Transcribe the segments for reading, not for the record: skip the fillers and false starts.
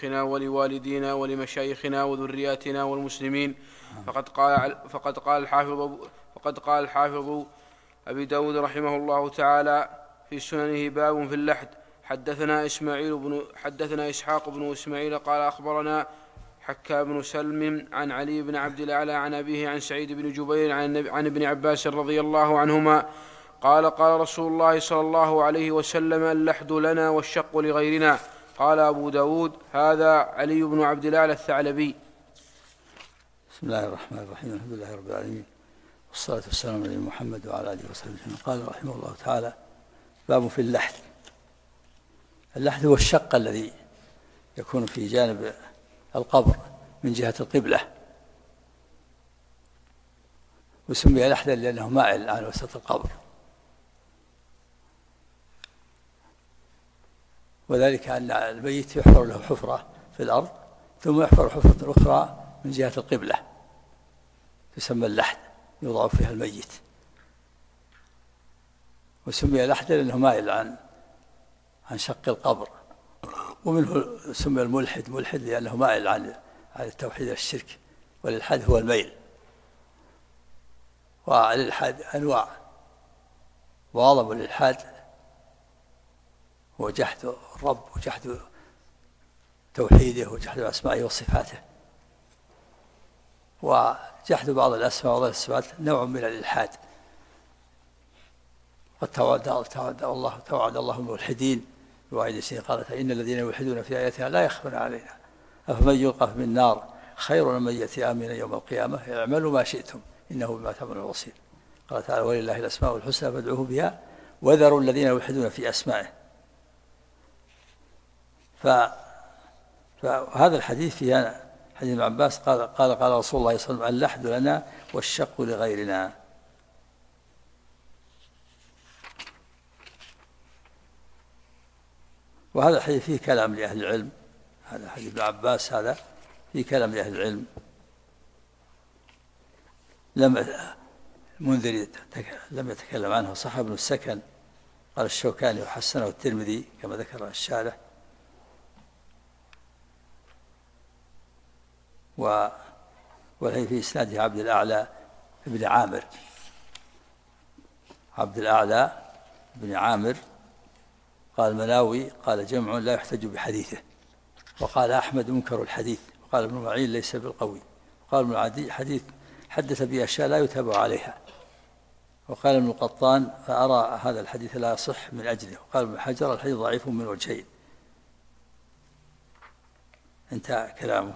ولشيخنا ولوالدينا ولمشايخنا وذرياتنا والمسلمين. فقد قال الحافظ أبي داود رحمه الله تعالى في سننه: باب في اللحد. حدثنا إسحاق بن إسماعيل قال أخبرنا حكى بن سلم عن علي بن عبد الأعلى عن أبيه عن سعيد بن جبير عن ابن عباس رضي الله عنهما قال: قال رسول الله صلى الله عليه وسلم: اللحد لنا والشق لغيرنا. قال أبو داود: هذا علي بن عبد الأعلى الثعلبي. بسم الله الرحمن الرحيم. الحمد لله رب العالمين، والصلاة والسلام على محمد وعلى آله وصحبه وسلم. قال رحمه الله تعالى: باب في اللحد. اللحد هو الشق الذي يكون في جانب القبر من جهة القبلة، وسمي لحدا لأنه مائل عن وسط القبر، وذلك أن الميت يحفر له حفرة في الأرض ثم يحفر حفرة أخرى من جهة القبلة تسمى اللحد، يوضع فيها الميت، وسمي لحدا لأنه مائل عن شق القبر. ومنه سمي الملحد ملحد لأنه مائل عن التوحيد والشرك، والإلحاد هو الميل. والإلحاد أنواع، وأعظم الإلحاد هو جحد الرب وجحد توحيده وجحد أسمائه وصفاته، وجحد بعض الأسماء وبعض الصفات نوع من الإلحاد. قد توعد الله الملحدين بوعيد سنين قالت: إن الذين يلحدون في آياتنا لا يخفون علينا أفمن يلقى في النار خير من يأتي آمنا يوم القيامة اعملوا ما شئتم إنه بما تعملون بصير. قال تعالى: ولله الأسماء الحسنى فادعوه بها وذروا الذين يلحدون في أسمائه. فهذا الحديث فيه حديث ابن عباس قال رسول الله صلى الله عليه وسلم: اللحد لنا والشق لغيرنا. وهذا الحديث فيه كلام لأهل العلم. هذا حديث ابن عباس هذا فيه كلام لأهل العلم. المنذري لم يتكلم عنه، صح ابن السكن، قال الشوكاني وحسنه الترمذي كما ذكر الشارح. والحديث في إسناده عبد الأعلى بن عامر، عبد الأعلى بن عامر. قال المناوي قال: جمع لا يحتج بحديثه. وقال أحمد: منكر الحديث. وقال ابن معين: ليس بالقوي. وقال ابن عدي: حديث حدث بأشياء لا يتابع عليها. وقال ابن القطان: فأرى هذا الحديث لا يصح من أجله. وقال ابن حجر: الحديث ضعيف من وجهين. انتهى كلامه.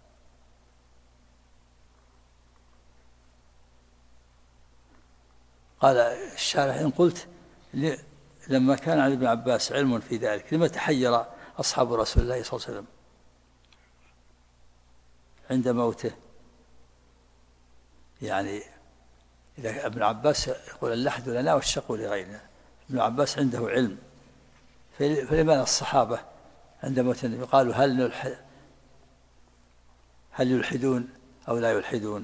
قال الشارح: إن قلت لما كان عن ابن عباس علم في ذلك لما تحير أصحاب رسول الله صلى الله عليه وسلم عند موته؟ يعني إذا ابن عباس يقول: اللحد لنا والشق لغيرنا، ابن عباس عنده علم، فلماذا الصحابة عند موت النبي قالوا: هل يلحدون أو لا يلحدون؟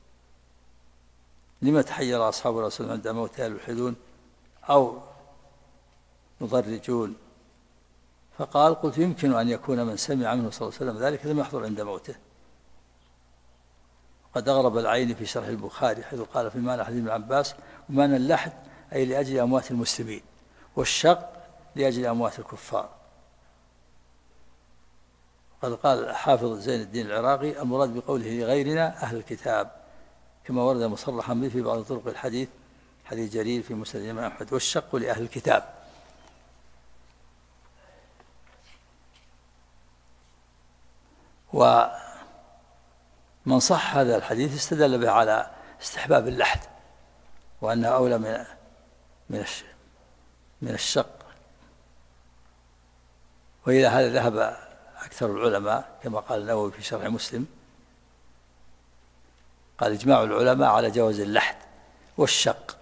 لما تحير أصحاب الرسول عند موته: هل يلحدون أو يضرجون؟ فقال: قلت: يمكن أن يكون من سمع منه صلى الله عليه وسلم ذلك لم يحضر عند موته. قد أغرب العين في شرح البخاري حيث قال في معنى حديث ابن عباس: ومعنى اللحد أي لأجل أموات المسلمين، والشق لأجل أموات الكفار. قال حافظ زين الدين العراقي: المراد بقوله لغيرنا أهل الكتاب، كما ورد مصرحا به في بعض طرق الحديث، حديث جرير في مسند الإمام أحمد. والشق لأهل الكتاب. ومن صح هذا الحديث استدل به على استحباب اللحد، وأنه أولى من الشق. وإلى هذا ذهب أكثر العلماء كما قال النووي في شرح مسلم، قال: إجماع العلماء على جواز اللحد والشق،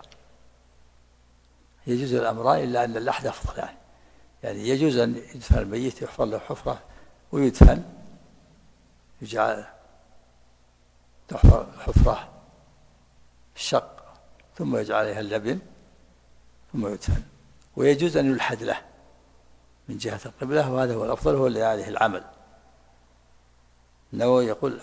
يجوز الأمران إلا أن اللحد أفضل. يعني يجوز أن يدفن الميت، يحفر له حفرة ويدفن، يجعل تحفر حفرة الشق ثم يجعل عليها اللبن ثم يدفن. ويجوز أن يلحد له من جهة القبلة، وهذا هو الأفضل، هو اللي عليه العمل. النووي يقول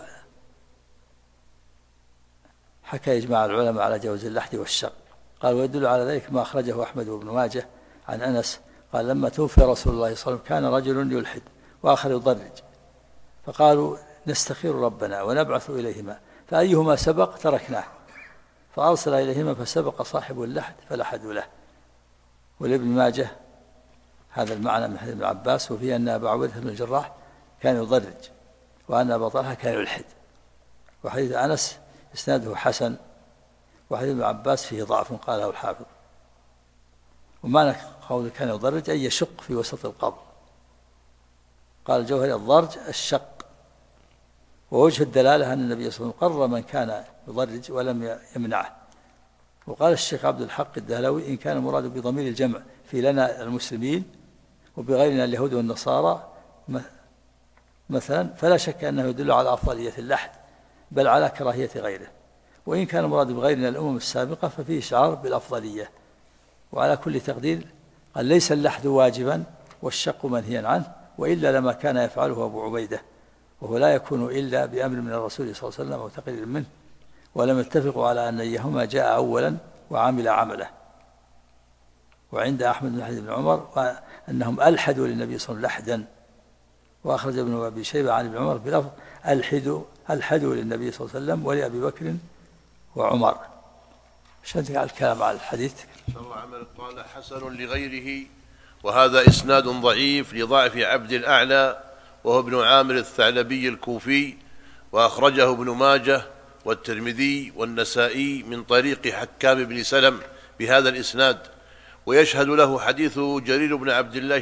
حكى إجماع العلماء على جواز اللحد والشق. قال ويدل على ذلك ما أخرجه أحمد بن ماجه عن أنس قال لما توفي رسول الله صلى الله عليه وسلم كان رجل يلحد وآخر يضرج، فقالوا نستخير ربنا ونبعث إليهما فأيهما سبق تركناه، فأرسل إليهما فسبق صاحب اللحد فلحدوا له. ولابن ماجه هذا المعنى من حديث ابن عباس، وفيه أن أبا عبيدة بن الجراح كان يضرج وأن أبا طلحة كان يلحد. وحديث أنس إسناده حسن، وحديث ابن عباس فيه ضعف قاله الحافظ. ومعنى قوله كان يضرج أي يشق في وسط القبر. قال الجوهري الضرج الشق. ووجه الدلالة أن النبي صلى الله عليه وسلم قرر من كان يضرج ولم يمنعه. وقال الشيخ عبد الحق الدهلوي إن كان المراد بضمير الجمع في لنا المسلمين وبغيرنا اليهود والنصارى مثلا فلا شك أنه يدل على أفضلية اللحد بل على كراهية غيره، وإن كان المراد بغيرنا الأمم السابقة ففيه إشعار بالأفضلية. وعلى كل تقدير قال ليس اللحد واجبا والشق منهيا عنه، وإلا لما كان يفعله أبو عبيدة، وهو لا يكون إلا بأمر من الرسول صلى الله عليه وسلم أو تقرير منه، ولم يتفقوا على أن أيهما جاء أولا وعمل عمله. وعند أحمد بن حديث بن عمر أنهم ألحدوا للنبي صلى الله عليه وسلم لحدا، وأخرج ابن أبي شيبة عن ابن عمر بلفظ ألحدوا للنبي صلى الله عليه وسلم ولأبي بكر وعمر. شد على الكلام على الحديث. الله عمل قال حسن لغيره، وهذا إسناد ضعيف لضعف عبد الأعلى وهو ابن عامر الثعلبي الكوفي، وأخرجه ابن ماجه والترمذي والنسائي من طريق حكام بن سلم بهذا الإسناد. ويشهد له حديث جرير بن عبد الله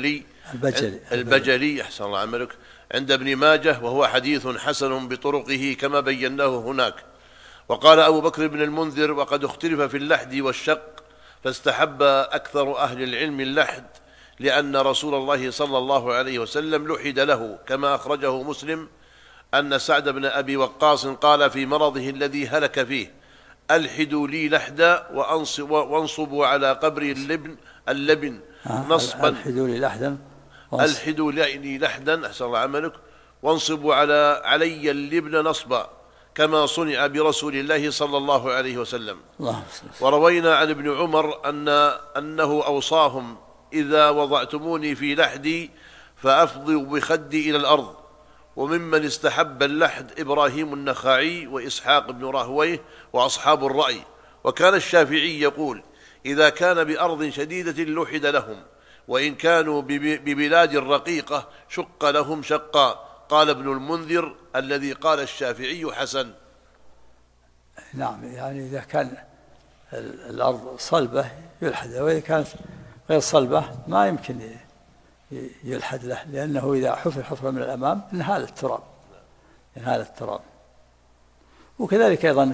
البجلي أحسن الله عملك عند ابن ماجه، وهو حديث حسن بطرقه كما بيناه هناك. وقال أبو بكر بن المنذر وقد اختلف في اللحد والشق، فاستحب أكثر أهل العلم اللحد لأن رسول الله صلى الله عليه وسلم لحد له، كما أخرجه مسلم أن سعد بن أبي وقاص قال في مرضه الذي هلك فيه ألحدوا لي لحدا وانصبوا على قبري اللبن نصبا. ألحدوا لي لحدا أحسن الله عملك وانصبوا علي اللبن نصبا كما صنع برسول الله صلى الله عليه وسلم. وروينا عن ابن عمر أنه أوصاهم إذا وضعتموني في لحدي فأفضوا بخدي إلى الأرض. وممن استحب اللحد إبراهيم النخعي وإسحاق بن راهويه وأصحاب الرأي. وكان الشافعي يقول إذا كان بأرض شديدة لحد لهم، وإن كانوا ببلاد رقيقة شق لهم شقا. قال ابن المنذر الذي قال الشافعي حسن. نعم، يعني إذا كان الأرض صلبة يلحد، وإذا كانت غير صلبة ما يمكن يلحد له، لأنه إذا حفر حفرة من الأمام انهال التراب. وكذلك أيضا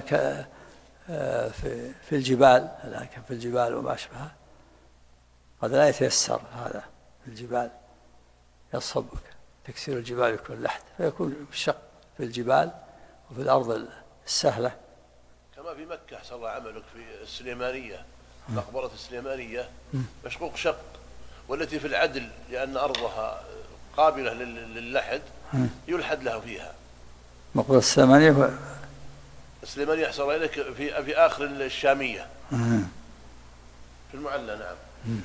في الجبال، لكن في الجبال وما أشبهها قد لا يتيسر هذا في الجبال، يصب تكسير الجبال يكون لحد، فيكون الشق في الجبال وفي الأرض السهلة. كما في مكة أحسن الله عملك في السليمانية، مقبرة السليمانية مشقوق شق، والتي في العدل لأن أرضها قابلة للحد يلحد له فيها. مقبرة السليمانية أحسن الله إليك في آخر الشامية في المعلى. نعم.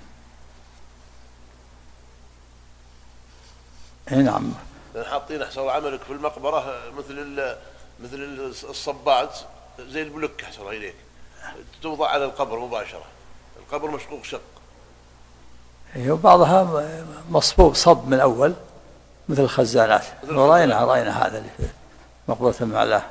نعم. حاطين أحسن الله عملك في المقبرة مثل الصبات زي البلك أحسن الله إليك، توضع على القبر مباشرة، القبر مشقوق شق. وبعضها مصبوب صب من الأول مثل الخزانات، ورأينا هذا اللي في مقبرة المعلاه.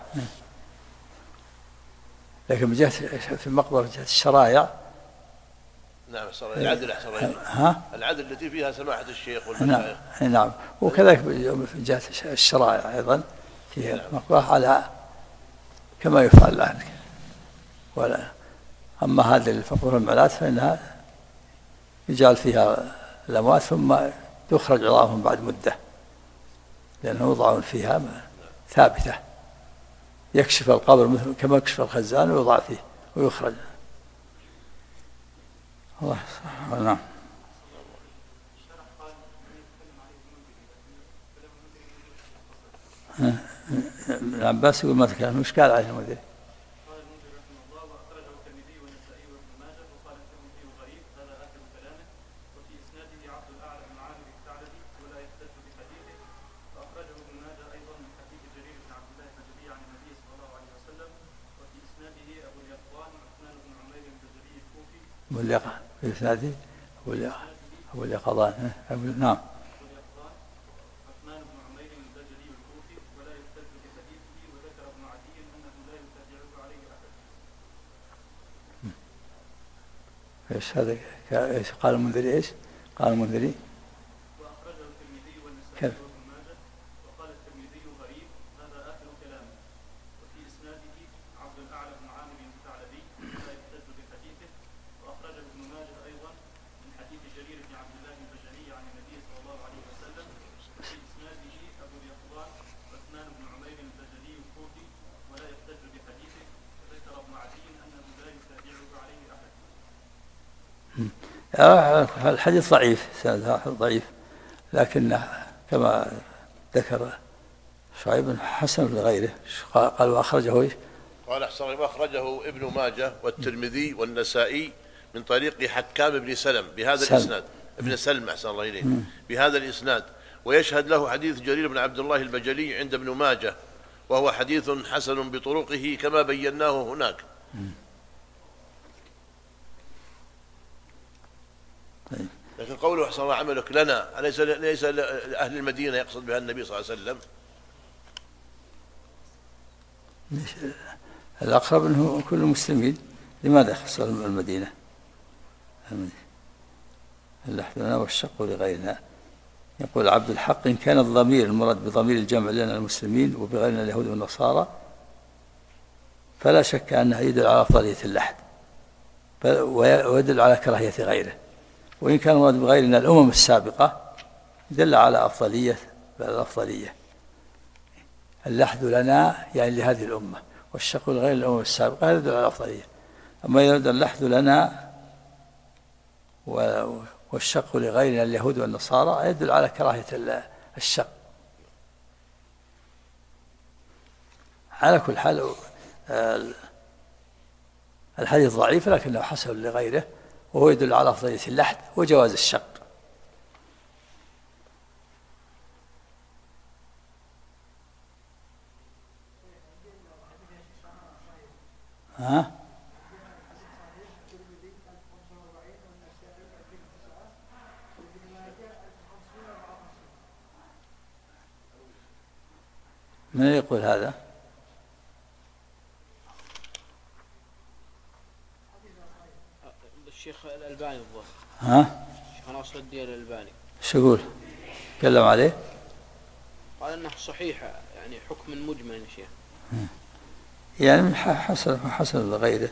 لكن من جهة في مقبرة جهة الشرايع. نعم العدل أحسن الله. العدل التي فيها سماحة الشيخ والمشايخ. نعم. وكذلك في جهة الشرايع أيضا فيها مقبرة على كما يفعل الآن. ولا أما هذه المقبرة المعلات فإنها يجعل فيها الأموات ثم يخرج عظامهم بعد مدة، لأنه يوضعون فيها ثابتة، يكشف القبر مثل كما يكشف الخزان ويوضع فيه ويخرج. الله نعم. ابن عباس يقول ما تكلم، وش قال عليه المدري؟ قال المنذر رحمه الله واخرجه الترمذي والنسائي وابن ماجه وقال الترمذي غريب هذا اخر كلامه، وفي اسناده عبد الاعلى بن عامر الثعلبي ولا يحتج بحديثه، واخرجه ابن ماجه ايضا من حديث جرير بن عبد الله البجلي عن النبي صلى الله عليه وسلم، وفي اسناده ابو اليقظان عثمان بن عمير البجلي الكوفي. في اسناده ابو اليقظان. نعم. ايش هذا؟ ايش قال المنذري؟ ايش قال المنذري؟ واخرجه الترمذي والنسائي وابن ماجه وقال الترمذي غريب هذا اخر كلامه، وفي اسناده عبد الاعلى بن عامر الثعلبي لا يحتج بحديثه، واخرجه ابن ماجه ايضا من حديث جرير بن عبد الله البجلي عن النبي صلى الله عليه وسلم، وفي اسناده ابو اليقظان عثمان بن عمير البجلي الكوفي ولا يحتج بحديثه، وذكر ابن عدي انه لا يتابعه عليه احد. الحديث ضعيف، سندها ضعيف، لكن كما ذكر شعيب حسن لغيره. قال واخرجه ايش؟ قال اخرجه ابن ماجه والترمذي والنسائي من طريق حكام بن سلم بهذا الاسناد، ابن سلم احسن الله اليه، بهذا الاسناد، ويشهد له حديث جرير بن عبد الله البجلي عند ابن ماجه، وهو حديث حسن بطرقه كما بيناه هناك. لكن قوله أحسن الله عملك لنا ليس لأهل المدينة يقصد بها النبي صلى الله عليه وسلم. الأقرب أنه كل المسلمين، لماذا يخص المدينة؟ اللحد لنا والشق لغيرنا. يقول عبد الحق إن كان الضمير المراد بضمير الجمع لنا المسلمين وبغيرنا اليهود والنصارى فلا شك أنه يدل على أفضلية اللحد ويدل على كراهية غيره، وإن كان المراد بغيرنا الأمم السابقة دل على الأفضلية. اللحد لنا يعني لهذه الأمة، والشق لغير الأمم السابقة يدل على الأفضلية. أما إذا يدل اللحد لنا والشق لغيرنا اليهود والنصارى يدل على كراهية الشق. على كل حال الحديث ضعيف لكنه حسن لغيره، وهو يدل على أفضلية اللحد وجواز الشق. من يقول هذا؟ الشيخ الألباني الظاهر. الشيخ ناصر الدين الألباني. شو يقول؟ تكلم عليه؟ قال أنه صحيحة، يعني حكم مجمل يا شيخ. يعني حسن لغيره.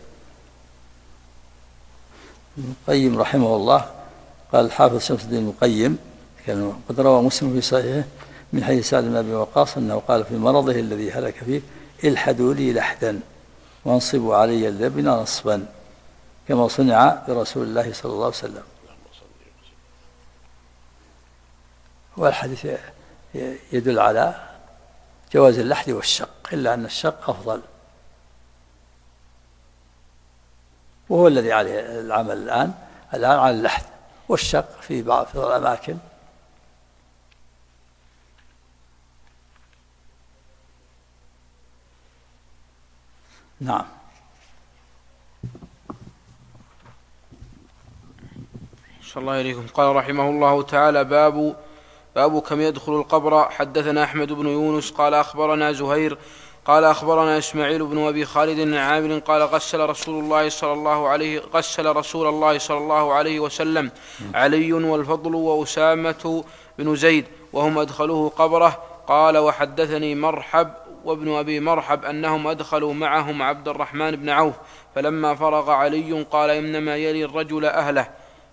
ابن القيم رحمه الله قال الحافظ شمس الدين المقيم كان قد روى مسلم في صحيحه من حديث سعد بن أبي وقاص أنه قال في مرضه الذي هلك فيه الحدوا لي لحدا وانصبوا علي اللبن نصبا كما صنع برسول الله صلى الله عليه وسلم. والحديث يدل على جواز اللحد والشق، إلا أن الشق أفضل، وهو الذي عليه العمل الآن على اللحد، والشق في بعض الأماكن نعم. صلى الله عليكم. قال رحمه الله تعالى: باب كم يدخل القبر. حدثنا أحمد بن يونس قال أخبرنا زهير قال أخبرنا إسماعيل بن أبي خالد بن عامر قال غسل رسول الله صلى الله عليه وسلم علي والفضل وأسامة بن زيد وهم أدخلوه قبره. قال: وحدثني مرحب وابن أبي مرحب أنهم أدخلوا معهم عبد الرحمن بن عوف، فلما فرغ علي قال: إنما يلي الرجل أهله.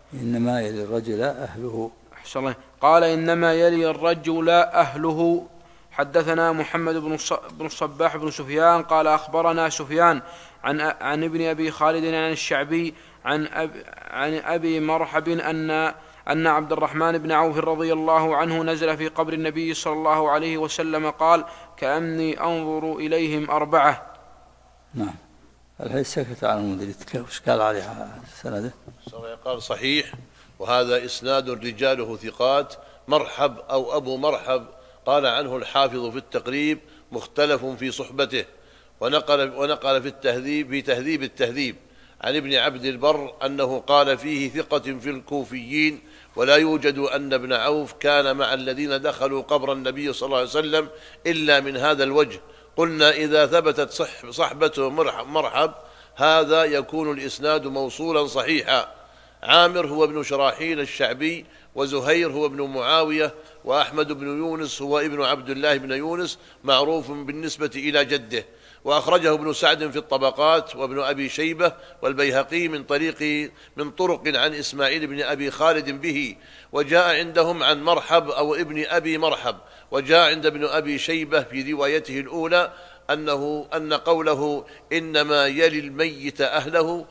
قال: إنما يلي الرجل أهله. حدثنا محمد بن الصباح بن سفيان قال أخبرنا سفيان عن ابن أبي خالد عن الشعبي عن أبي مرحب أن عبد الرحمن بن عوف رضي الله عنه نزل في قبر النبي صلى الله عليه وسلم قال: كأني أنظر إليهم 4. نعم. الحديث سكت عن المنذري، وش قال عليها سنده؟ قال صحيح، وهذا إسناد رجاله ثقات. مرحب أو أبو مرحب قال عنه الحافظ في التقريب: مختلف في صحبته. ونقل في تهذيب التهذيب عن ابن عبد البر أنه قال فيه: ثقة في الكوفيين، ولا يوجد أن ابن عوف كان مع الذين دخلوا قبر النبي صلى الله عليه وسلم إلا من هذا الوجه. قلنا: إذا ثبتت صحبته مرحب هذا يكون الإسناد موصولا صحيحا. عامر هو ابن شراحيل الشعبي، وزهير هو ابن معاوية، وأحمد بن يونس هو ابن عبد الله بن يونس، معروف بالنسبة إلى جده. وأخرجه ابن سعد في الطبقات، وابن أبي شيبة والبيهقي من طرق عن إسماعيل بن أبي خالد به. وجاء عندهم عن مرحب أو ابن أبي مرحب. وجاء عند ابن أبي شيبة في روايته الأولى أن قوله: إنما يلي الميت أهله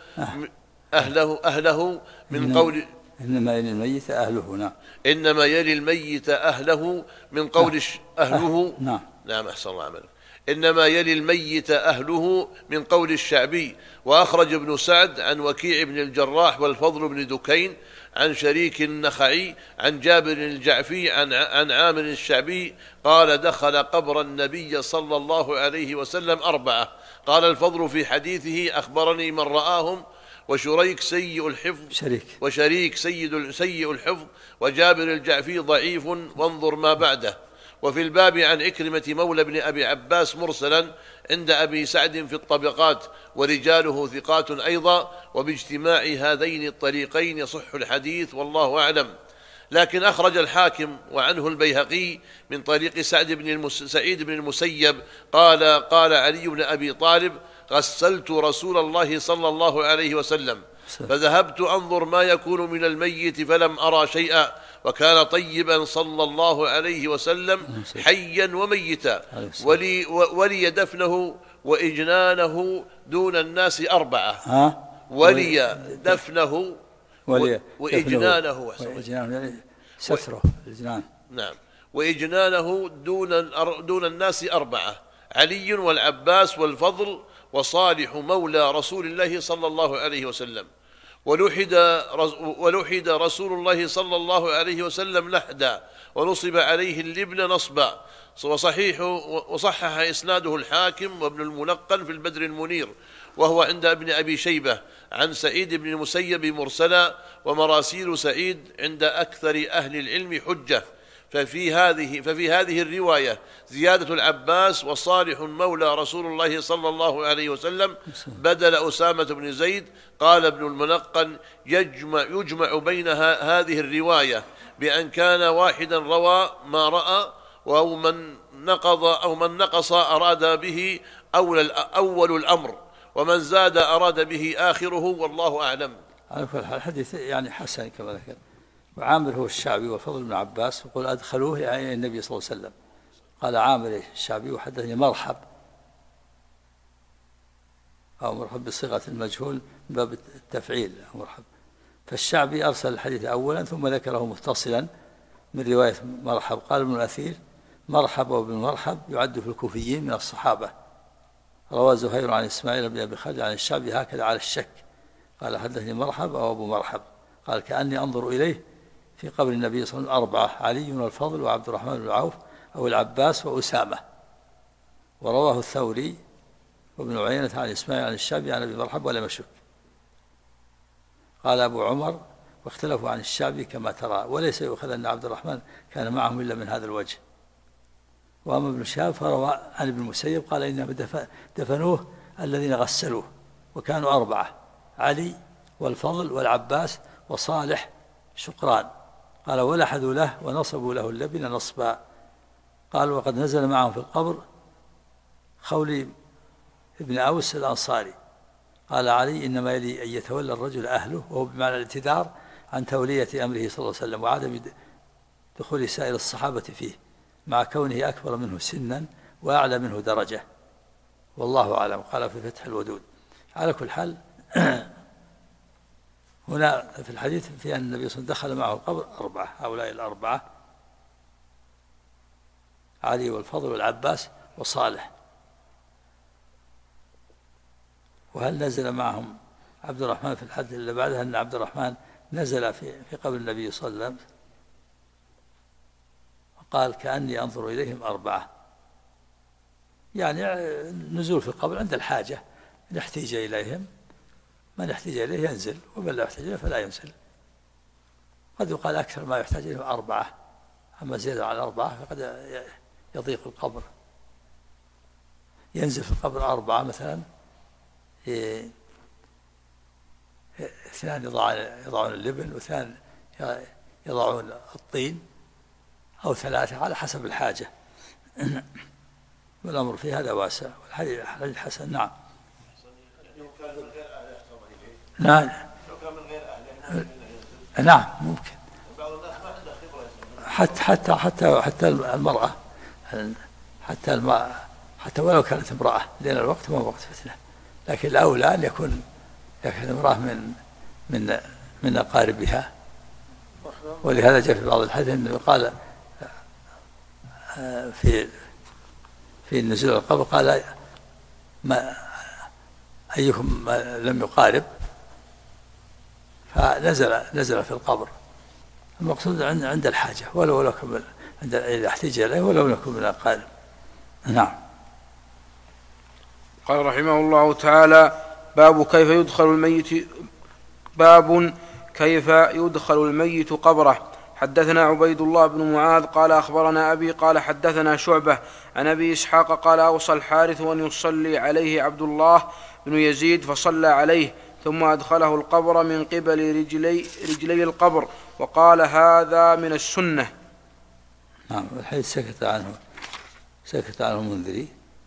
من قول إنما يلي الميت أهله. نعم. إنما يلي الميت أهله من قول أهله. نعم. نعم، أحسن الله عملك. إنما يلي الميت أهله من قول الشعبي. وأخرج ابن سعد عن وكيع بن الجراح والفضل بن دكين عن شريك النخعي عن جابر الجعفي عن عامر الشعبي قال: دخل قبر النبي صلى الله عليه وسلم 4. قال الفضل في حديثه: أخبرني من رآهم، وشريك سيء الحفظ وشريك سيء الحفظ، وجابر الجعفي ضعيف، وانظر ما بعده. وفي الباب عن عكرمة مولى بن أبي عباس مرسلا عند أبي سعد في الطبقات، ورجاله ثقات أيضا. وباجتماع هذين الطريقين يصح الحديث، والله أعلم. لكن أخرج الحاكم وعنه البيهقي من طريق سعيد بن المسيب قال علي بن أبي طالب: غسلت رسول الله صلى الله عليه وسلم، فذهبت أنظر ما يكون من الميت فلم أرى شيئا، وكان طيبا صلى الله عليه وسلم حيا وميتا، ولي دفنه وإجنانه دون الناس 4. ولي دفنه وإجنانه ستره الإجنان. نعم. وإجنانه دون الناس 4: علي والعباس والفضل وصالح مولى رسول الله صلى الله عليه وسلم. ولحد رسول الله صلى الله عليه وسلم لحدا، ونصب عليه اللبن نصبا. وصحح إسناده الحاكم وابن الملقن في البدر المنير، وهو عند ابن أبي شيبة عن سعيد بن المسيب مرسلا. ومراسيل سعيد عند أكثر أهل العلم حجة. ففي هذه الرواية زيادة العباس وصالح مولى رسول الله صلى الله عليه وسلم بدل أسامة بن زيد. قال ابن الملقن: يجمع بين هذه الرواية بأن كان واحدا روى ما رأى، أو من نقص أراد به أول الأمر، ومن زاد أراد به آخره، والله أعلم. على كل حال الحديث يعني حسن كما ذكر. وعامر هو الشعبي والفضل بن عباس، وقل أدخلوه يعني النبي صلى الله عليه وسلم. قال عامر الشعبي: وحدثني مرحب، أو مرحب بصيغة المجهول من باب التفعيل مرحب. فالشعبي أرسل الحديث أولا ثم ذكره متصلا من رواية مرحب. قال ابن الأثير: مرحب وابن مرحب يعد في الكوفيين من الصحابة. روى زهير عن إسماعيل بن أبي خالد عن الشعبي هكذا على الشك. قال: حدثني مرحب أو أبو مرحب. قال: كأني أنظر إليه في قبر النبي صلى الله عليه وسلم 4: علي والفضل وعبد الرحمن بن عوف أو العباس وأسامة. ورواه الثوري وابن عيينة عن إسماعيل عن الشعبي عن أبي مرحب ولم يشك. قال أبو عمر: واختلفوا عن الشعبي كما ترى، وليس يؤخذ أن عبد الرحمن كان معهم إلا من هذا الوجه. وأما ابن شهاب فروى عن ابن المسيب قال: إنهم دفنوه الذين غسلوه، وكانوا 4: علي والفضل والعباس وصالح شقران. قال: ولحدوا له ونصبوا له اللبن نصبا. قال: وقد نزل معهم في القبر خولي ابن أوس الأنصاري. قال علي: إنما يلي أن يتولى الرجل أهله، وهو بمعنى الاعتذار عن تولية أمره صلى الله عليه وسلم وعدم دخول سائر الصحابة فيه، مع كونه أكبر منه سنا وأعلى منه درجة، والله أعلم. قال في فتح الودود. على كل حال هنا في الحديث في أن النبي صلى الله عليه وسلم دخل معه القبر 4، هؤلاء ال4 علي والفضل والعباس وصالح. وهل نزل معهم عبد الرحمن في الحديث اللي بعدها أن عبد الرحمن نزل في قبر النبي صلى الله عليه وسلم وقال كأني أنظر إليهم 4، يعني نزول في القبر عند الحاجة، إن احتاج إليهم، من يحتاج إليه ينزل، ومن لا يحتاج إليه فلا ينزل. قد يقال أكثر ما يحتاج إليه 4، أما زيادة على 4 فقد يضيق القبر. ينزل في القبر 4 مثلا، 2 يضعون اللبن، و2 يضعون الطين، أو 3 على حسب الحاجة. والأمر في هذا واسع، والحديث حسن. نعم. نعم. نعم ممكن. حتى المرأة، حتى ولو كانت امرأة، لأن الوقت ما وقت فتنة، لكن الأولى أن يكون امرأة من أقاربها. ولهذا جاء في بعض الحديث أنه قال في نزول القبر، قال ما أيكم لم يقارب، فنزل في القبر. المقصود عند الحاجة، ولو كان إذا احتاج إليه، ولو يكون من الأقارب. نعم. قال رحمه الله تعالى: باب كيف يدخل الميت قبره. حدثنا عبيد الله بن معاذ قال أخبرنا أبي قال حدثنا شعبة عن أبي إسحاق قال أوصى الحارث أن يصلي عليه عبد الله بن يزيد، فصلى عليه ثم أدخله القبر من قبل رجلي القبر، وقال هذا من السنة. نعم. الحديث سكت عنه المنذري.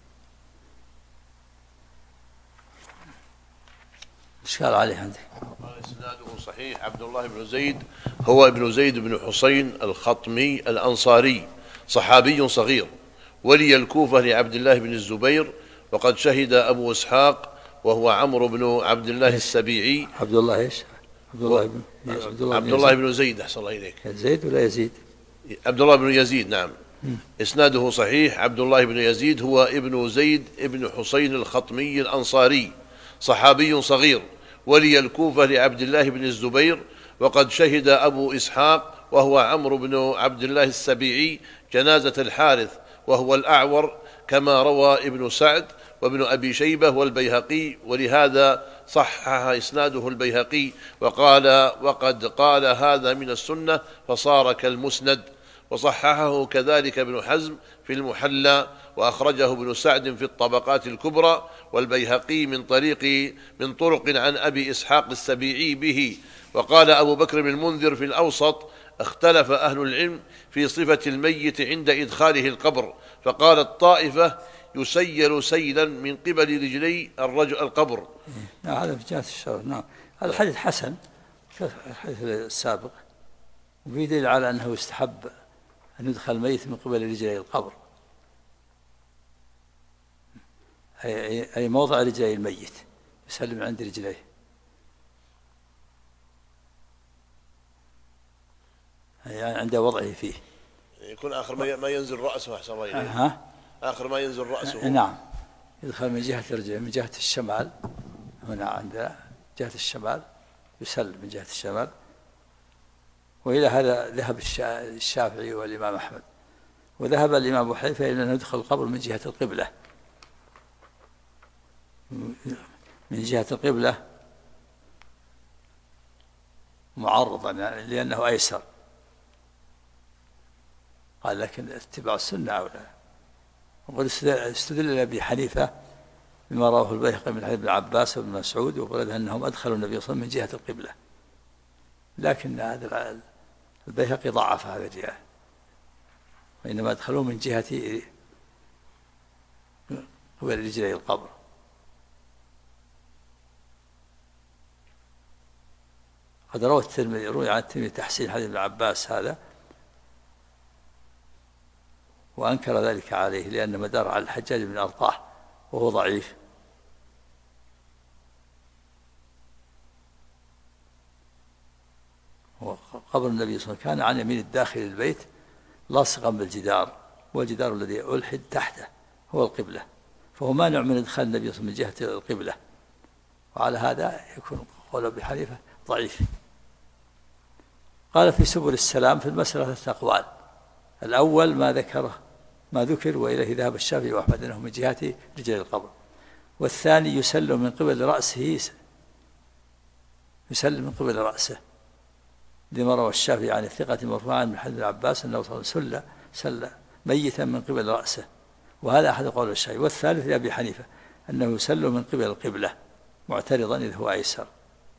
إشكال عليه عندي. قال إسناده صحيح. عبد الله بن زيد هو ابن زيد بن حسين الخطمي الأنصاري، صحابي صغير، ولي الكوفة لعبد الله بن الزبير، وقد شهد أبو إسحاق وهو عمرو بن عبد الله السبيعي. عبد الله إيش؟ عبد الله بن زيد. أحسن الله إليك. زيد ولا يزيد؟ عبد الله بن يزيد. نعم. إسناده صحيح. عبد الله بن يزيد هو ابن زيد ابن حسين الخطمي الأنصاري، صحابي صغير، ولي الكوفة لعبد الله بن الزبير، وقد شهد أبو إسحاق وهو عمرو بن عبد الله السبيعي جنازة الحارث وهو الأعور، كما روى ابن سعد وابن أبي شيبة والبيهقي، ولهذا صحح إسناده البيهقي وقد قال هذا من السنة فصار كالمسند. وصححه كذلك ابن حزم في المحلى، وأخرجه ابن سعد في الطبقات الكبرى، والبيهقي من طرق عن أبي إسحاق السبيعي به. وقال أبو بكر بن المنذر في الأوسط: اختلف أهل العلم في صفة الميت عند إدخاله القبر، فقال الطائفة: يسيل سيلا من قبل رجلي القبر. هذا في جهة الشرع. نعم. هذا الحديث حسن الحديث السابق، وفي دليل على أنه يستحب أن يدخل الميت من قبل رجلي القبر، أي موضع رجلي الميت، يسلم عند رجليه. يعني عند وضعه فيه يكون آخر ما ينزل رأسه. أحسن الله إليه. آخر ما ينزل رأسه. نعم. يدخل من جهة رجله، من جهة الشمال، هنا عند جهة الشمال يسلم من جهة الشمال. وإلى هذا ذهب الشافعي والإمام أحمد، وذهب الإمام أبو حنيفة إلى أن يدخل القبر من جهة القبلة، من جهة القبلة معرضا، يعني لأنه أيسر. قال لكن اتباع السنة أولى. وقد استدل أبي حنيفة بما رواه البيهقي من حديث ابن عباس وابن مسعود، وقال أنهم أدخلوا النبي صلى الله عليه وسلم من جهة القبلة، لكن هذا البيهقي ضعف هذا الرواية، وإنما أدخلوه من جهة قبل رجلي القبر. قد روي عن الترمذي تحسين حديث ابن عباس هذا، وأنكر ذلك عليه لأن مدار على الحجاج بن أرطاه وهو ضعيف. قبر النبي صلى الله عليه وسلم كان عن يمين الداخل البيت لاصقا بالجدار، والجدار الذي ألحد تحته هو القبلة، فهو مانع من إدخال النبي صلى الله عليه وسلم من جهة القبلة، وعلى هذا يكون قول أبي حنيفة ضعيف. قال في سبل السلام في المسألة 3 أقوال. الأول ما ذكر وإليه ذهب الشافعي وأحمد أنه من جهة رجل القبر، والثاني يسلم من قبل رأسه لما روى الشافعي عن الثقة مرفوعا من حديث ابن عباس أنه صلى الله عليه وسلم سل ميتا من قبل رأسه، وهذا أحد قول الشافعي. والثالث لأبي حنيفة أنه يسلم من قبل القبلة معترضا إذ هو أيسر.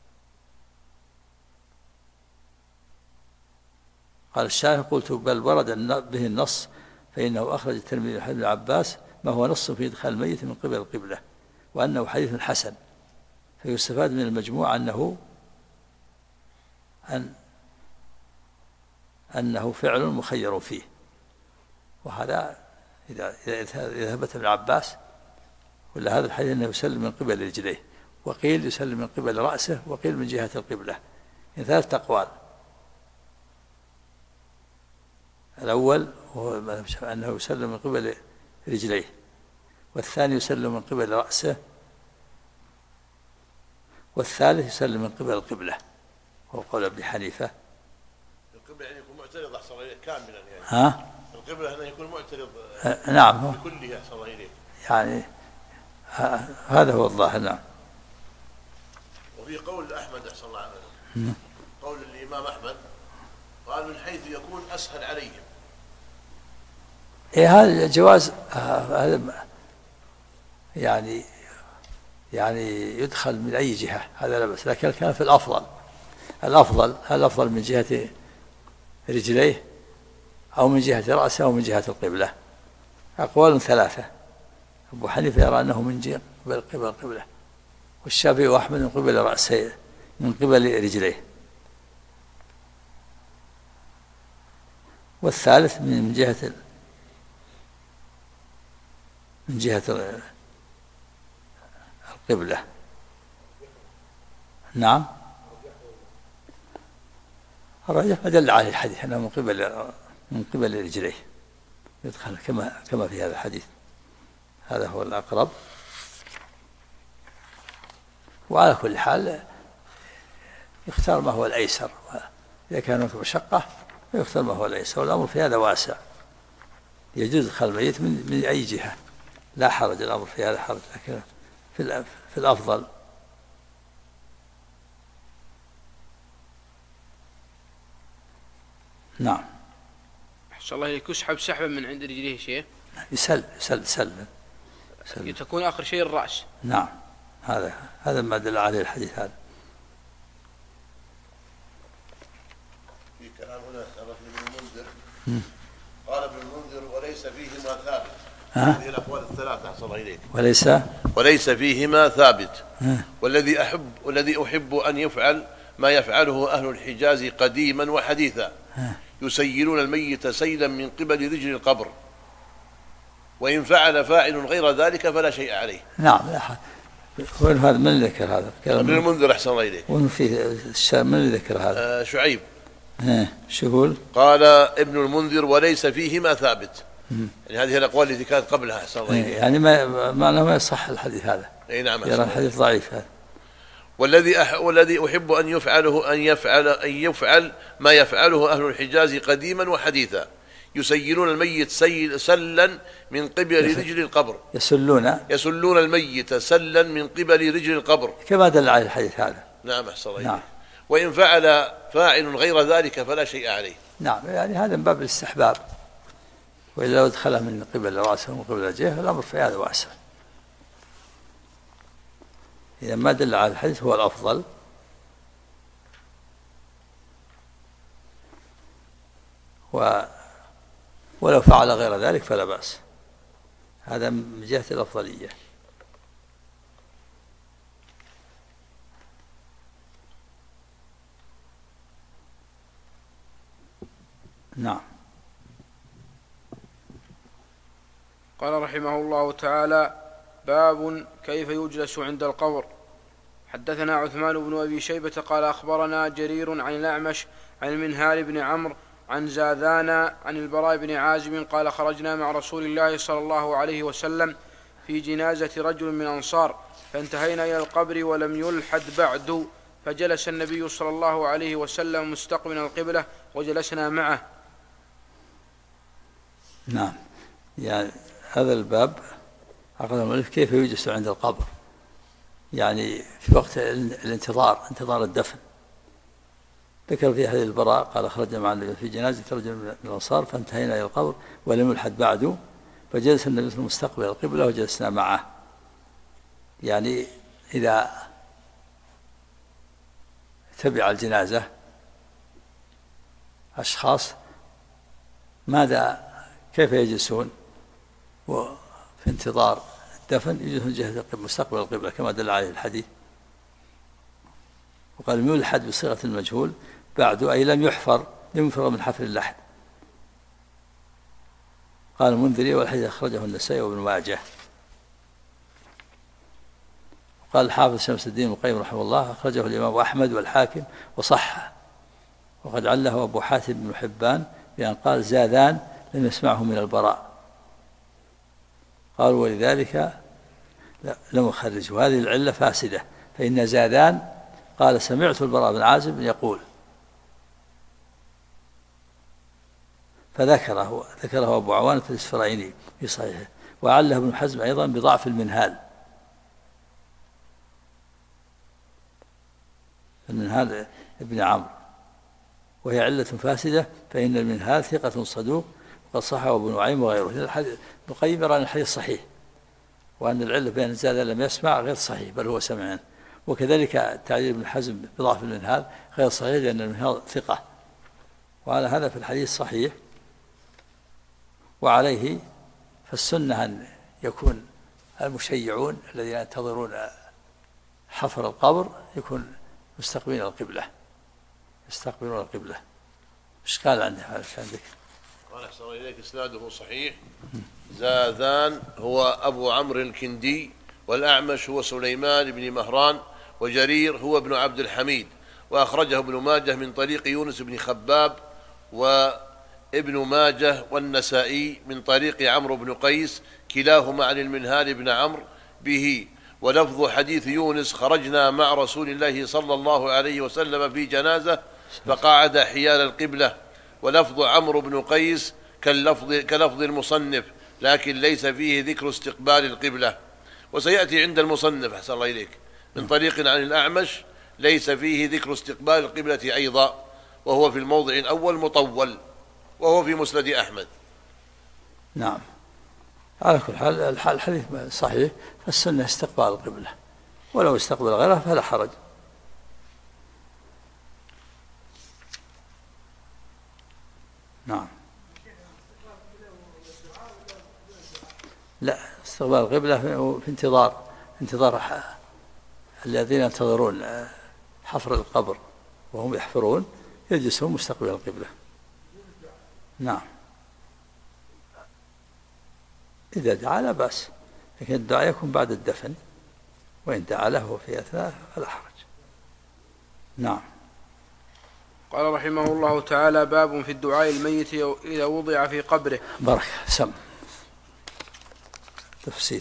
قال الشافعي قلت بل ورد به النص فإنه أخرج الترمذي من حديث ابن عباس ما هو نص في إدخال الميت من قبل القبلة، وأنه حديث حسن، فيستفاد من المجموع أنه فعل مخير فيه. وهذا إذا ثبت ابن عباس ولا هذا الحديث أنه يسلم من قبل رجليه، وقيل يسلم من قبل رأسه، وقيل من جهة القبلة. 3 أقوال. الأول هو أنه يسلم من قبل رجليه، والثاني يسلم من قبل رأسه، والثالث يسلم من قبل القبلة، هو قول ابن حنيفة. القبلة يعني يكون معترض أحسن إليك كاملا يعني. ها؟ القبلة هنا يكون معترض. نعم. بكلها أحسن إليك. يعني هذا هو الظاهر. نعم. وفي قول أحمد أحسن الله عنه، قول الإمام أحمد قال من حيث يكون أسهل عليهم. هذا الجواز هذا يعني يدخل من أي جهة، هذا لا بأس، لكن كان في الأفضل من جهة رجليه أو من جهة رأسه أو من جهة القبلة. أقوال 3. أبو حنيفة يرى أنه من جهة القبلة، والشافعي وأحمد من قبل رأسه من قبل رجليه، والثالث من جهة القبلة. نعم. الرجح ما دل عليه الحديث أنه من قبل رجليه يدخل كما في هذا الحديث، هذا هو الأقرب. وعلى كل حال يختار ما هو الأيسر، إذا كان هناك مشقة يختار ما هو الأيسر، والأمر في هذا واسع، يجوز إدخال الميت من أي جهة، لا حرج، الأمر في هذا حرج، لكن في الأفضل. نعم. أحسن الله إليك. يسحب سحبا من عند رجليه شيء، يسل تكون آخر شيء الرأس. نعم. هذا ما دل عليه الحديث هذا. في كلام هنا ابن المنذر قال ابن المنذر وليس فيهما ثابت. هذه الأقوال 3 أحسن الله إليك. وليس فيهما ثابت. والذي أحب أن يفعل ما يفعله أهل الحجاز قديما وحديثا، يسيلون الميت سيلا من قبل رجل القبر، وإن فعل فاعل غير ذلك فلا شيء عليه. نعم. وين هذا؟ من ذكر هذا؟ ابن المنذر أحسن الله إليك. وين في من ذكر هذا؟ شعيب. شو يقول؟ قال ابن المنذر وليس فيهما ثابت. يعني هذه الأقوال التي كانت قبلها أحسن الله إليك. يعني ما يصح الحديث هذا. أي نعم. يرى الحديث ضعيف هذا. والذي أحب أن يفعل ما يفعله أهل الحجاز قديما وحديثا، يسيلون الميت سلا من قبل رجل القبر. يسلون الميت سلا من قبل رجل القبر، كما دل على الحديث هذا. نعم أحسن الله. نعم. وإن فعل فاعل غير ذلك فلا شيء عليه. نعم. يعني هذا من باب الاستحباب، وإلا لو دخله من قبل رأسه ومن قبل وجهه الأمر في هذا واسع. إذا ما دل على الحديث هو الأفضل. ولو فعل غير ذلك فلا بأس، هذا من جهة الأفضلية. نعم. قال رحمه الله تعالى: باب كيف يجلس عند القبر. حدثنا عثمان بن أبي شيبة قال أخبرنا جرير عن الأعمش عن المنهال بن عمرو عن زاذان عن البراء بن عازب قال خرجنا مع رسول الله صلى الله عليه وسلم في جنازة رجل من الأنصار فانتهينا إلى القبر ولم يلحد بعد، فجلس النبي صلى الله عليه وسلم مستقبلا القبلة وجلسنا معه. نعم، يعني هذا الباب عقد المؤلف كيف يجلس عند القبر، يعني في وقت الانتظار، انتظار الدفن. ذكر في حديث البراء قال خرجنا مع في جنازة رجل من الأنصار فانتهينا إلى القبر ولم يلحد بعد، فجلس النبي صلى الله عليه وسلم مستقبل القبلة وجلسنا معه. يعني إذا تبع الجنازة أشخاص كيف يجلسون وفي انتظار الدفن؟ يجلسون جهة مستقبل القبلة كما دل عليه الحديث. وقال لم يلحد بصيغة المجهول بعد، أي لم يحفر، لم يفرغ من حفر اللحد. قال المنذري والحديث أخرجه النسائي وابن ماجه. قال الحافظ شمس الدين ابن القيم رحمه الله أخرجه الإمام أحمد والحاكم وصحه، وقد عله أبو حاتم بن حبان بأن قال زاذان لم يسمعه من البراء، قالوا ولذلك لم يخرجه. هذه العلة فاسدة، فإن زاذان قال سمعت البراء بن عازب يقول، فذكره أبو عوانة الإسفرايني في صحيحه، وعله ابن حزم أيضا بضعف المنهال ابن عمرو، وهي علة فاسدة، فإن المنهال ثقة صدوق وقد صححه ابن نعيم وغيره. ابن القيم يرى أن الحديث صحيح، وأن العلة بين زاد لم يسمع غير صحيح بل هو سمعان. وكذلك تعليل ابن حزم بضعف المنهال غير صحيح لأن المنهال ثقة، وعلى هذا في الحديث صحيح. وعليه فالسنة أن يكون المشيعون الذين ينتظرون حفر القبر يكون مستقبلين القبلة، يستقبلون القبلة. إيش قال عندك؟ قال أحسن إليك إسناده صحيح. زاذان هو أبو عمرو الكندي، والأعمش هو سليمان بن مهران، وجرير هو ابن عبد الحميد، وأخرجه ابن ماجه من طريق يونس بن خباب، وابن ماجه والنسائي من طريق عمرو بن قيس، كلاهما عن المنهال بن عمرو به. ولفظ حديث يونس خرجنا مع رسول الله صلى الله عليه وسلم في جنازة فقعد حيال القبلة. ولفظ عمرو بن قيس كلفظ المصنف، لكن ليس فيه ذكر استقبال القبلة. وسيأتي عند المصنف أحسن الله إليك من طريق عن الأعمش ليس فيه ذكر استقبال القبلة أيضا، وهو في الموضع الأول مطول، وهو في مسند أحمد. نعم، على كل حال الحديث صحيح، فالسنة استقبال القبلة، ولو استقبل غيرها فلا حرج. نعم، لا، استقبال القبلة في انتظار الذين ينتظرون حفر القبر وهم يحفرون يجلسون مستقبل القبلة. نعم، إذا دعا لا بأس، لكن الدعاء يكون بعد الدفن، وإن دعا له في أثناء فلا حرج. نعم. قال رحمه الله تعالى: باب في الدعاء الميت إذا وضع في قبره. بركة سم تفسير.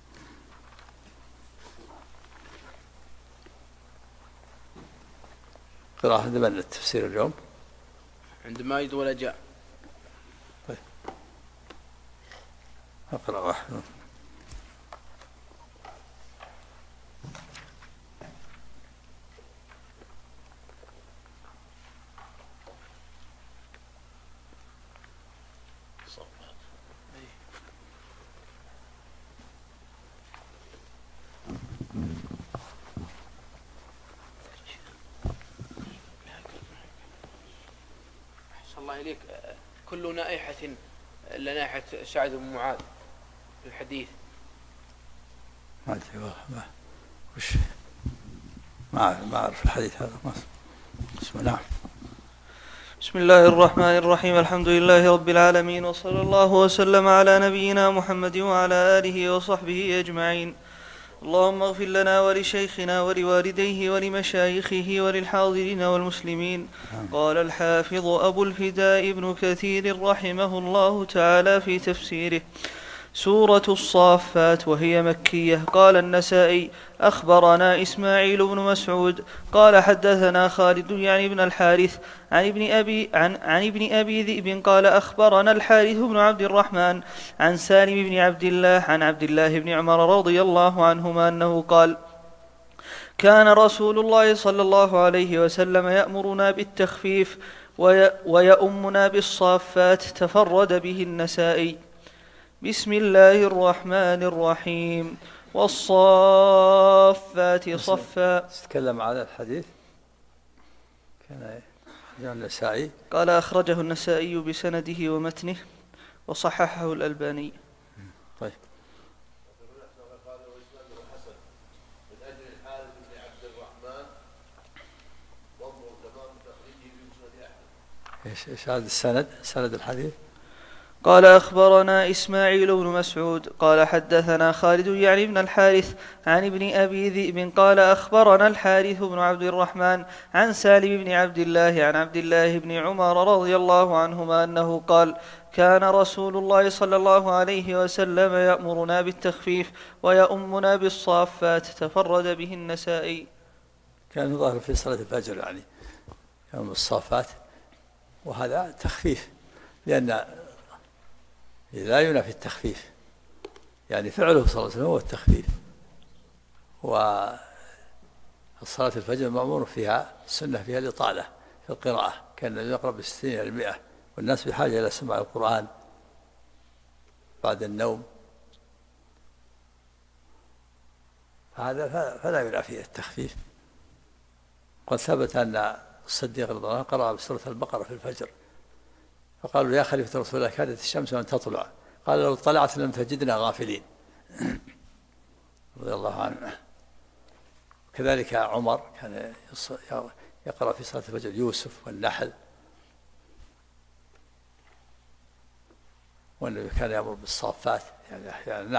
قراءة من التفسير اليوم عند ماجد ولا جاء؟ طيب أقرأ واحد. الله إليك، كل نائحة إلا نائحة سعد بن معاذ في الحديث. ما أدري وش ما أعرف الحديث هذا. بسم الله. بسم الله الرحمن الرحيم. الحمد لله رب العالمين، وصلى الله وسلم على نبينا محمد وعلى آله وصحبه أجمعين. اللهم اغفر لنا ولشيخنا ولوالديه ولمشايخه وللحاضرين والمسلمين. قال الحافظ أبو الفداء ابن كثير رحمه الله تعالى في تفسيره: سورة الصافات وهي مكية. قال النسائي: أخبرنا إسماعيل بن مسعود قال حدثنا خالد يعني بن الحارث عن ابن أبي ذئب قال أخبرنا الحارث بن عبد الرحمن عن سالم بن عبد الله عن عبد الله بن عمر رضي الله عنهما أنه قال: كان رسول الله صلى الله عليه وسلم يأمرنا بالتخفيف ويؤمنا بالصافات. تفرد به النسائي. بسم الله الرحمن الرحيم. والصافات صفا. تتكلم على الحديث كان النسائي قال أخرجه النسائي بسنده ومتنه وصححه الألباني. طيب. ايش هذا السند؟ سند الحديث. قال أخبرنا إسماعيل بن مسعود قال حدثنا خالد يعني بن الحارث عن ابن أبي ذئب قال أخبرنا الحارث بن عبد الرحمن عن سالم بن عبد الله عن عبد الله بن عمر رضي الله عنهما أنه قال: كان رسول الله صلى الله عليه وسلم يأمرنا بالتخفيف ويؤمنا بالصافات. تفرد به النسائي. كان ظاهر في صلاة الفجر يعني كان بالصافات، وهذا تخفيف لأن لا ينافي التخفيف، يعني فعله صلى الله عليه وسلم هو التخفيف. وصلاة الفجر مأمور فيها السنة فيها الإطالة في القراءة، كان يقرأ ب60 إلى 100، والناس بحاجة إلى سماع القرآن بعد النوم، هذا فلا ينافي التخفيف. قد ثبت أن الصديق رضي الله عنه قرأ بسورة البقرة في الفجر، فقالوا: يا خليفة رسول الله كادت الشمس أن تطلع، قال: لو طلعت لم تجدنا غافلين رضي الله عنه. كذلك عمر كان يقرأ في صلاة الفجر يوسف والنحل، والنبي كان يأمر بالصافات يعني أحيانا.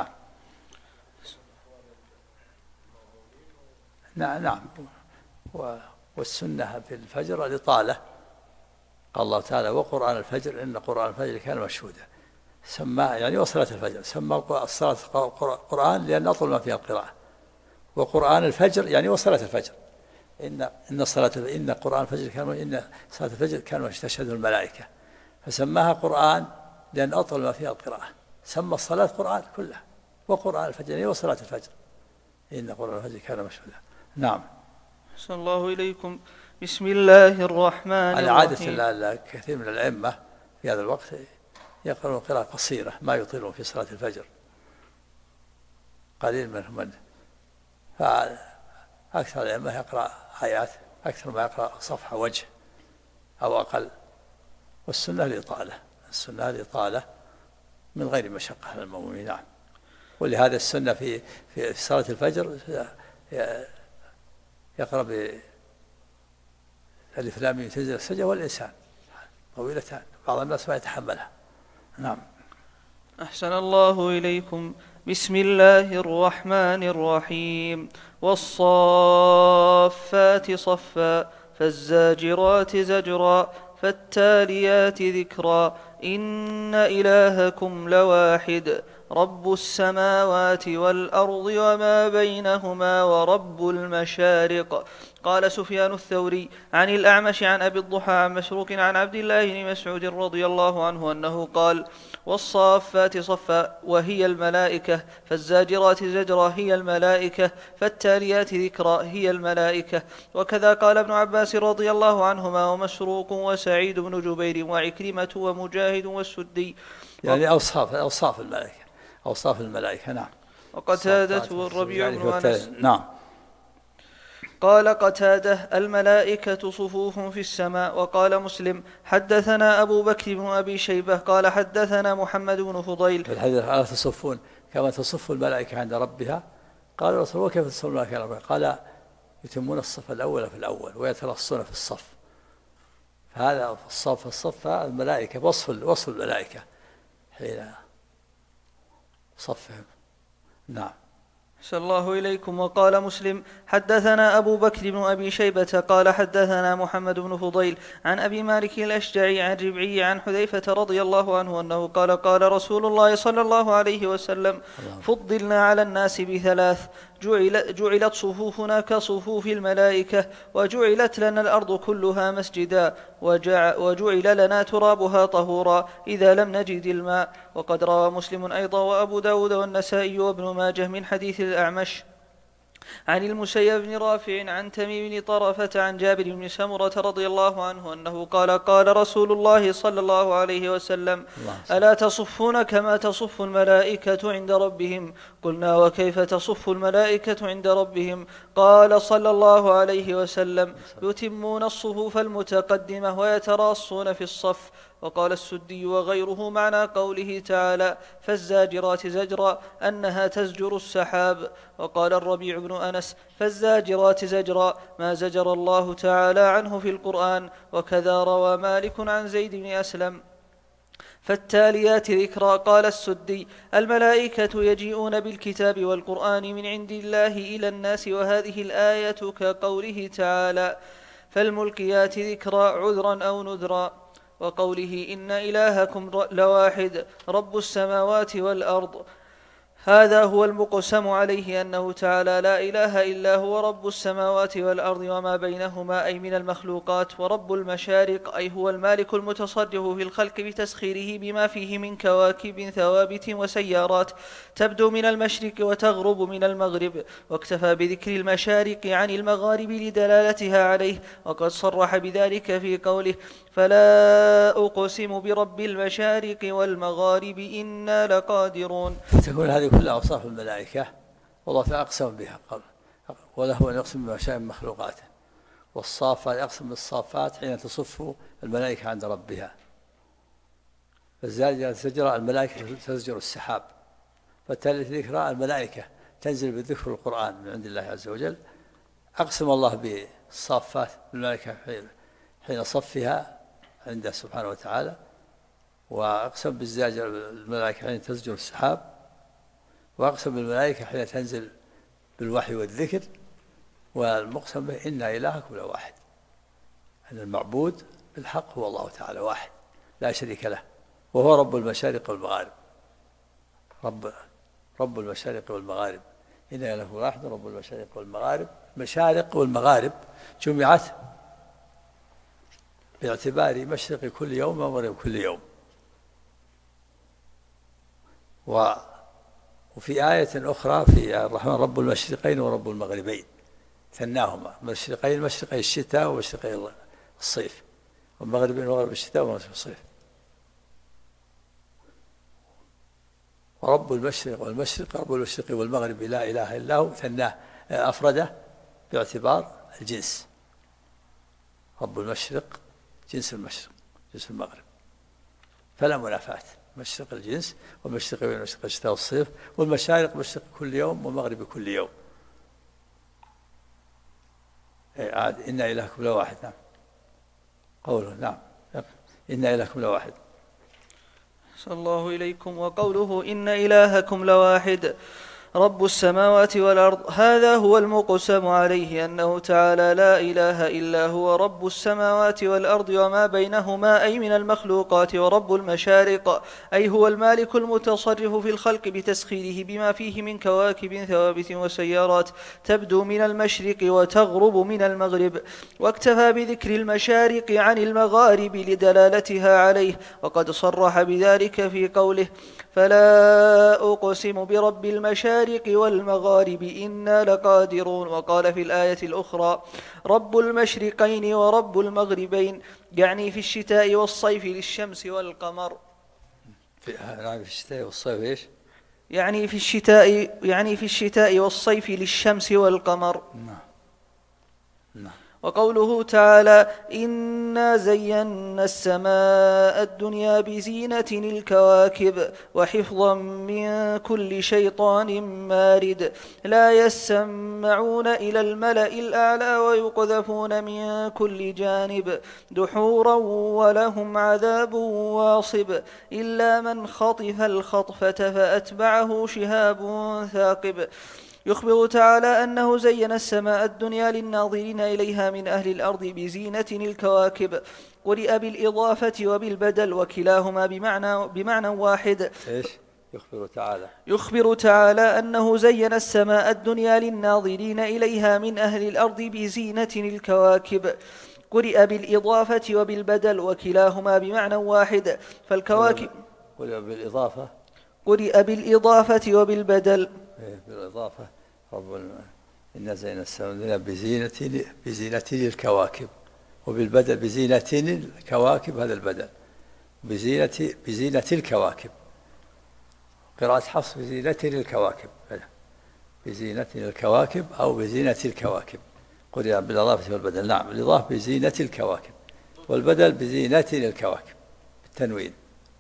نعم. والسنة في الفجر الإطالة. قال الله تعالى: وقرآن الفجر إن قرآن الفجر كان مشهودا. سمى يعني وصلاة الفجر، سمى الصلاة قرآن لأن أطول ما فيها القراءة. وقرآن الفجر يعني وصلاة الفجر. إن قرآن الفجر كان إن صلاة الفجر كان تشهد الملائكة، فسماها قرآن لأن أطول ما فيها القراءة. سمى الصلاة قرآن كلها. وقرآن الفجر يعني وصلاة الفجر إن قرآن الفجر كان مشهودا. نعم. أحسن الله إليكم. بسم الله الرحمن الرحيم. عادة كثير من الأئمة في هذا الوقت يقرأون قراءة قصيرة ما يطيلون في صلاة الفجر، قليل منهم فأكثر الأئمة يقرأ آيات أكثر ما يقرأ صفحة وجه أو أقل. والسنة الإطالة من غير مشقة على المأمومين. نعم. ولهذا السنة في صلاة الفجر يقرأ ألف لام ميم تنزيل السجدة والإنسان طويلتان، بعض الناس ما يتحملها. نعم. أحسن الله إليكم. بسم الله الرحمن الرحيم. والصافات صفا فالزاجرات زجرا فالتاليات ذكرا إن إلهكم لواحد رب السماوات والأرض وما بينهما ورب المشارق. قال سفيان الثوري عن الأعمش عن أبي الضحى عن مسروق عن عبد الله بن مسعود رضي الله عنه أنه قال: والصافات صفا وهي الملائكة، فالزاجرات زجرا هي الملائكة، فالتاليات ذكرا هي الملائكة. وكذا قال ابن عباس رضي الله عنهما ومسروق وسعيد بن جبير وعكرمة ومجاهد والسدي. يعني أوصاف الملائكة. نعم. وقتادة والربيع بن أنس. نعم. قال قتادة: الملائكة صفوف في السماء. وقال مسلم: حدثنا أبو بكر بن أبي شيبة قال حدثنا محمد بن فضيل. في الحديث: ألا تصفون كما تصف الملائكة عند ربها؟ قال الرسول: وكيف تصف الملائكة عند ربها؟ قال: يتمون الصف الأول في الأول ويترصون في الصف. فهذا الصف الملائكة وصف الملائكة حين صفهم. نعم. أحسن الله إليكم. وقال مسلم: حدثنا أبو بكر بن أبي شيبة قال حدثنا محمد بن فضيل عن أبي مالك الأشجعي عن ربعي عن حذيفة رضي الله عنه أنه قال: قال رسول الله صلى الله عليه وسلم: فضلنا على الناس بثلاث: جعلت صفوفنا كصفوف الملائكة، وجعلت لنا الأرض كلها مسجدا، وجعل لنا ترابها طهورا إذا لم نجد الماء. وقد روى مسلم أيضا وأبو داود والنسائي وابن ماجه من حديث الأعمش عن المسيب بن رافع عن تميم بن طرفة عن جابر بن سمرة رضي الله عنه أنه قال: قال رسول الله صلى الله عليه وسلم: ألا تصفون كما تصف الملائكة عند ربهم؟ قلنا: وكيف تصف الملائكة عند ربهم؟ قال صلى الله عليه وسلم: يتمون الصفوف المتقدمة ويتراصون في الصف. وقال السدي وغيره معنى قوله تعالى: فالزاجرات زجرا أنها تزجر السحاب. وقال الربيع بن أنس: فالزاجرات زجرا ما زجر الله تعالى عنه في القرآن. وكذا روى مالك عن زيد بن أسلم: فالتاليات ذكرا. قال السدي: الملائكة يجيئون بالكتاب والقرآن من عند الله إلى الناس، وهذه الآية كقوله تعالى: فالملقيات ذكرا عذرا أو نذرا. وقوله: إن إلهكم لواحد رب السماوات والأرض، هذا هو المقسم عليه أنه تعالى لا إله إلا هو رب السماوات والأرض وما بينهما أي من المخلوقات، ورب المشارق أي هو المالك المتصرف في الخلق بتسخيره بما فيه من كواكب ثوابت وسيارات تبدو من المشرق وتغرب من المغرب. واكتفى بذكر المشارق عن المغارب لدلالتها عليه، وقد صرح بذلك في قوله: فلا أقسم برب المشارق والمغارب إنا لقادرون. تكون هذه كلها أوصاف الملائكة والله تعالى أقسم بها قبل، وله أن يقسم بما شاء من مخلوقاته. والصافات يقسم بالصافات حين تصف الملائكة عند ربها. فالزاجرة زجرا الملائكة تزجر السحاب. فالتالت ذكرى الملائكة تنزل بالذكر القرآن من عند الله عز وجل. أقسم الله بالصافات الملائكة حين صفها عنده سبحانه وتعالى. وأقسم بالزاجر الملائكة حين تزجر السحاب. وأقسم بالملائكة حين تنزل بالوحي والذكر. والمقسم به: إن إلهكم لواحد، أن المعبود بالحق هو الله تعالى واحد لا شريك له، وهو رب المشارق والمغارب. رب المشارق والمغارب، إن إلهكم واحد رب المشارق والمغارب. المشارق والمغارب جمعت باعتبار مشرق كل يوم ومغرب كل يوم. وفي آية أخرى في الرحمن: رب المشرقين ورب المغربين، ثناهما مشرقين الشتاء ومشرقي الصيف، والمغربين ومغرب الشتاء ومغرب الصيف. ورب المشرق والمشرق رب المشرق والمغرب لا إله إلا هو، ثناه أفرده باعتبار الجنس. رب المشرق جنس المشرق جنس المغرب، فلا منافاة. مشرق الجنس والمشرق بين مشرق الشتاء والصيف، والمشارق مشرق كل يوم ومغرب كل يوم. إن إلهكم لواحد. نعم قوله نعم إن إلهكم لواحد. صلى الله إليكم. وقوله: إن إلهكم لواحد رب السماوات والأرض، هذا هو المقسم عليه أنه تعالى لا إله إلا هو رب السماوات والأرض وما بينهما أي من المخلوقات، ورب المشارق أي هو المالك المتصرف في الخلق بتسخيره بما فيه من كواكب ثوابت وسيارات تبدو من المشرق وتغرب من المغرب. واكتفى بذكر المشارق عن المغارب لدلالتها عليه، وقد صرح بذلك في قوله: فلا أقسم برب المشارق والمغارب إنا لقادرون. وقال في الآية الأخرى: رب المشرقين ورب المغربين، يعني في الشتاء والصيف للشمس والقمر. في الشتاء والصيف إيش؟ يعني في الشتاء والصيف للشمس والقمر. نعم. وقوله تعالى: إنا زينا السماء الدنيا بزينة الكواكب وحفظا من كل شيطان مارد، لا يسمعون إلى الملأ الأعلى ويقذفون من كل جانب دحورا ولهم عذاب واصب، إلا من خطف الخطفة فأتبعه شهاب ثاقب. يخبر تعالى أنه زين السماء الدنيا للناظرين إليها من أهل الأرض بزينة الكواكب. قرئ بالإضافة وبالبدل وكلاهما بمعنى واحد. إيش يخبر تعالى أنه زين السماء الدنيا للناظرين إليها من أهل الأرض بزينة الكواكب. قرئ بالإضافة وبالبدل وكلاهما بمعنى واحد. فالكواكب قرئ بالإضافة وبالبدل. بالإضافة إن زين السماء الدنيا بزينة الكواكب، وبالبدل بزينة الكواكب، هذا البدل بزينة الكواكب. قراءة حفص بزينة الكواكب، بزينة الكواكب أو بزينة الكواكب. قرئ بالإضافة والبدل. نعم، الإضافة بزينة الكواكب والبدل بزينة الكواكب بالتنوين.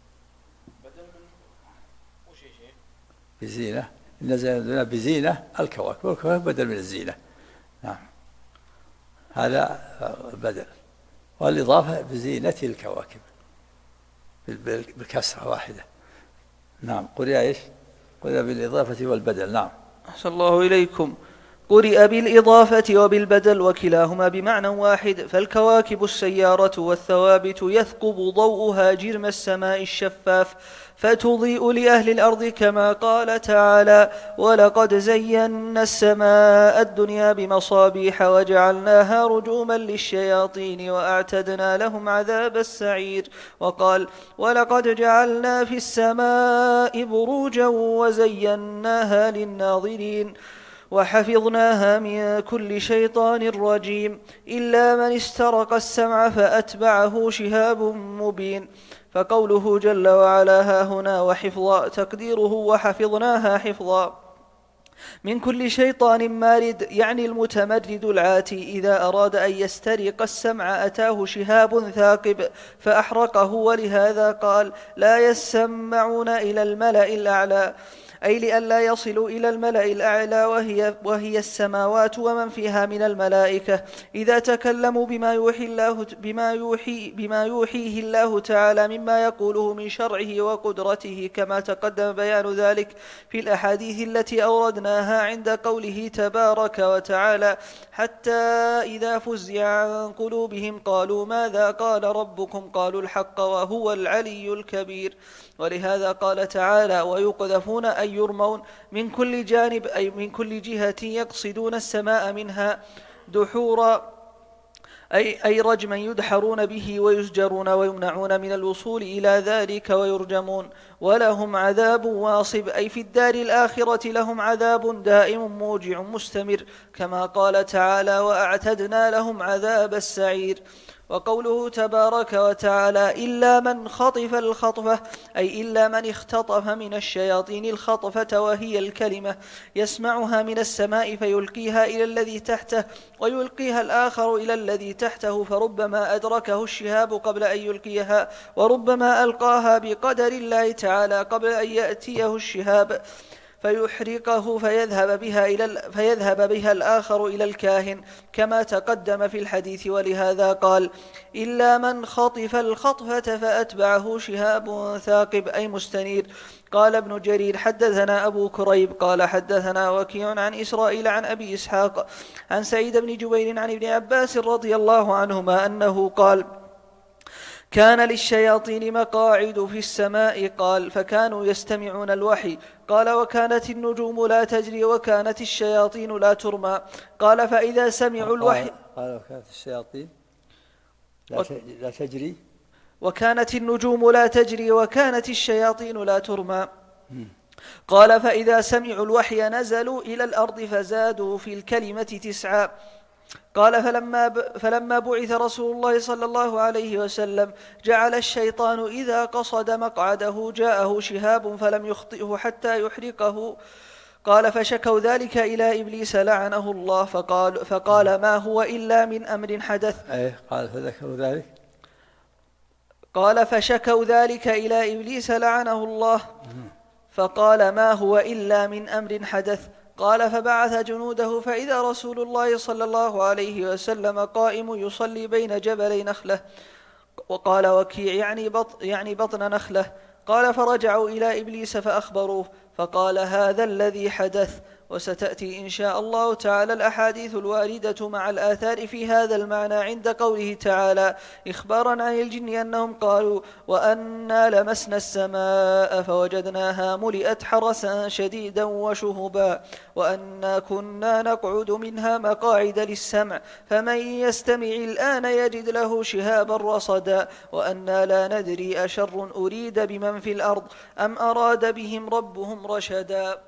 بزينة إن زين الدنيا بزينة الكواكب، والكواكب بدل من الزينة. نعم، هذا البدل. والإضافة بزينة الكواكب بالكسرة واحدة. نعم. قرئ إيش؟ قرئ بالإضافة والبدل. نعم. أحسن الله إليكم. قرئ بالإضافة وبالبدل وكلاهما بمعنى واحد. فالكواكب السيارة والثوابت يثقب ضوءها جرم السماء الشفاف فتضيء لأهل الأرض، كما قال تعالى: ولقد زينا السماء الدنيا بمصابيح وجعلناها رجوما للشياطين وأعتدنا لهم عذاب السعير. وقال: ولقد جعلنا في السماء بروجا وزيناها للناظرين وحفظناها من كل شيطان رجيم إلا من استرق السمع فأتبعه شهاب مبين. فقوله جل وعلا ها هنا وحفظا تقديره وحفظناها حفظا من كل شيطان مارد، يعني المتمرد العاتي إذا أراد أن يسترق السمع أتاه شهاب ثاقب فأحرقه. ولهذا قال: لا يسمعون إلى الملأ الأعلى، أي لئلا يصلوا إلى الملأ الأعلى وهي السماوات ومن فيها من الملائكة، إذا تكلموا بما يوحيه الله تعالى مما يقوله من شرعه وقدرته، كما تقدم بيان ذلك في الأحاديث التي أوردناها عند قوله تبارك وتعالى: حتى إذا فزع عن قلوبهم قالوا ماذا قال ربكم قالوا الحق وهو العلي الكبير. ولهذا قال تعالى: ويقذفون أي يرمون من كل جانب، أي من كل جهة يقصدون السماء منها دحورا، أي رجما يدحرون به ويزجرون ويمنعون من الوصول إلى ذلك ويرجمون. ولهم عذاب واصب، أي في الدار الآخرة لهم عذاب دائم موجع مستمر، كما قال تعالى: وأعتدنا لهم عذاب السعير. وقوله تبارك وتعالى: إلا من خطف الخطفة، أي إلا من اختطف من الشياطين الخطفة، وهي الكلمة يسمعها من السماء فيلقيها إلى الذي تحته ويلقيها الآخر إلى الذي تحته، فربما أدركه الشهاب قبل أن يلقيها، وربما ألقاها بقدر الله تعالى قبل أن يأتيه الشهاب فيحرقه فيذهب بها الآخر إلى الكاهن، كما تقدم في الحديث. ولهذا قال: إلا من خطف الخطفة فأتبعه شهاب ثاقب، أي مستنير. قال ابن جرير: حدثنا أبو كريب قال حدثنا وكيع عن إسرائيل عن أبي إسحاق عن سعيد بن جبير عن ابن عباس رضي الله عنهما أنه قال: كان للشياطين مقاعد في السماء، قال: فكانوا يستمعون الوحي. قال: وكانت النجوم لا تجري وكانت الشياطين لا ترمى. قال: فإذا سمعوا الوحي. قال: وكانت الشياطين لا تجري وكانت النجوم لا تجري وكانت الشياطين لا ترمى. قال: فإذا سمعوا الوحي نزلوا إلى الأرض فزادوا في الكلمة 9. قال: فلما بعث رسول الله صلى الله عليه وسلم جعل الشيطان إذا قصد مقعده جاءه شهاب فلم يخطئه حتى يحرقه. قال: فشكوا ذلك إلى إبليس لعنه الله، فقال: ما هو إلا من أمر حدث. قال: فذكروا ذلك. قال: فشكوا ذلك إلى إبليس لعنه الله، فقال: ما هو إلا من أمر حدث. قال: فبعث جنوده فإذا رسول الله صلى الله عليه وسلم قائم يصلي بين جبلي نخلة. وقال وكيع: يعني بطن نخلة. قال: فرجعوا إلى إبليس فأخبروه، فقال: هذا الذي حدث. وستأتي إن شاء الله تعالى الأحاديث الواردة مع الآثار في هذا المعنى عند قوله تعالى إخبارا عن الجن أنهم قالوا وأنا لمسنا السماء فوجدناها ملئت حرسا شديدا وشهبا وأنا كنا نقعد منها مقاعد للسمع فمن يستمع الآن يجد له شهابا رصدا وأنا لا ندري أشر أريد بمن في الأرض أم أراد بهم ربهم رشدا.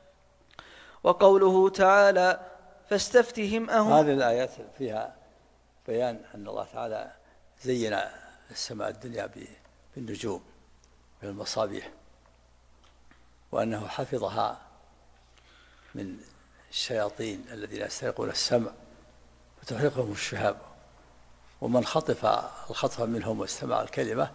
وقوله تعالى فاستفتهم أهم. هذه الآيات فيها بيان أن الله تعالى زين السماء الدنيا بالنجوم بالمصابيح وأنه حفظها من الشياطين الذين يسترقون السمع وتحرقهم الشهاب ومن خطف الخطف منهم واستمع الكلمة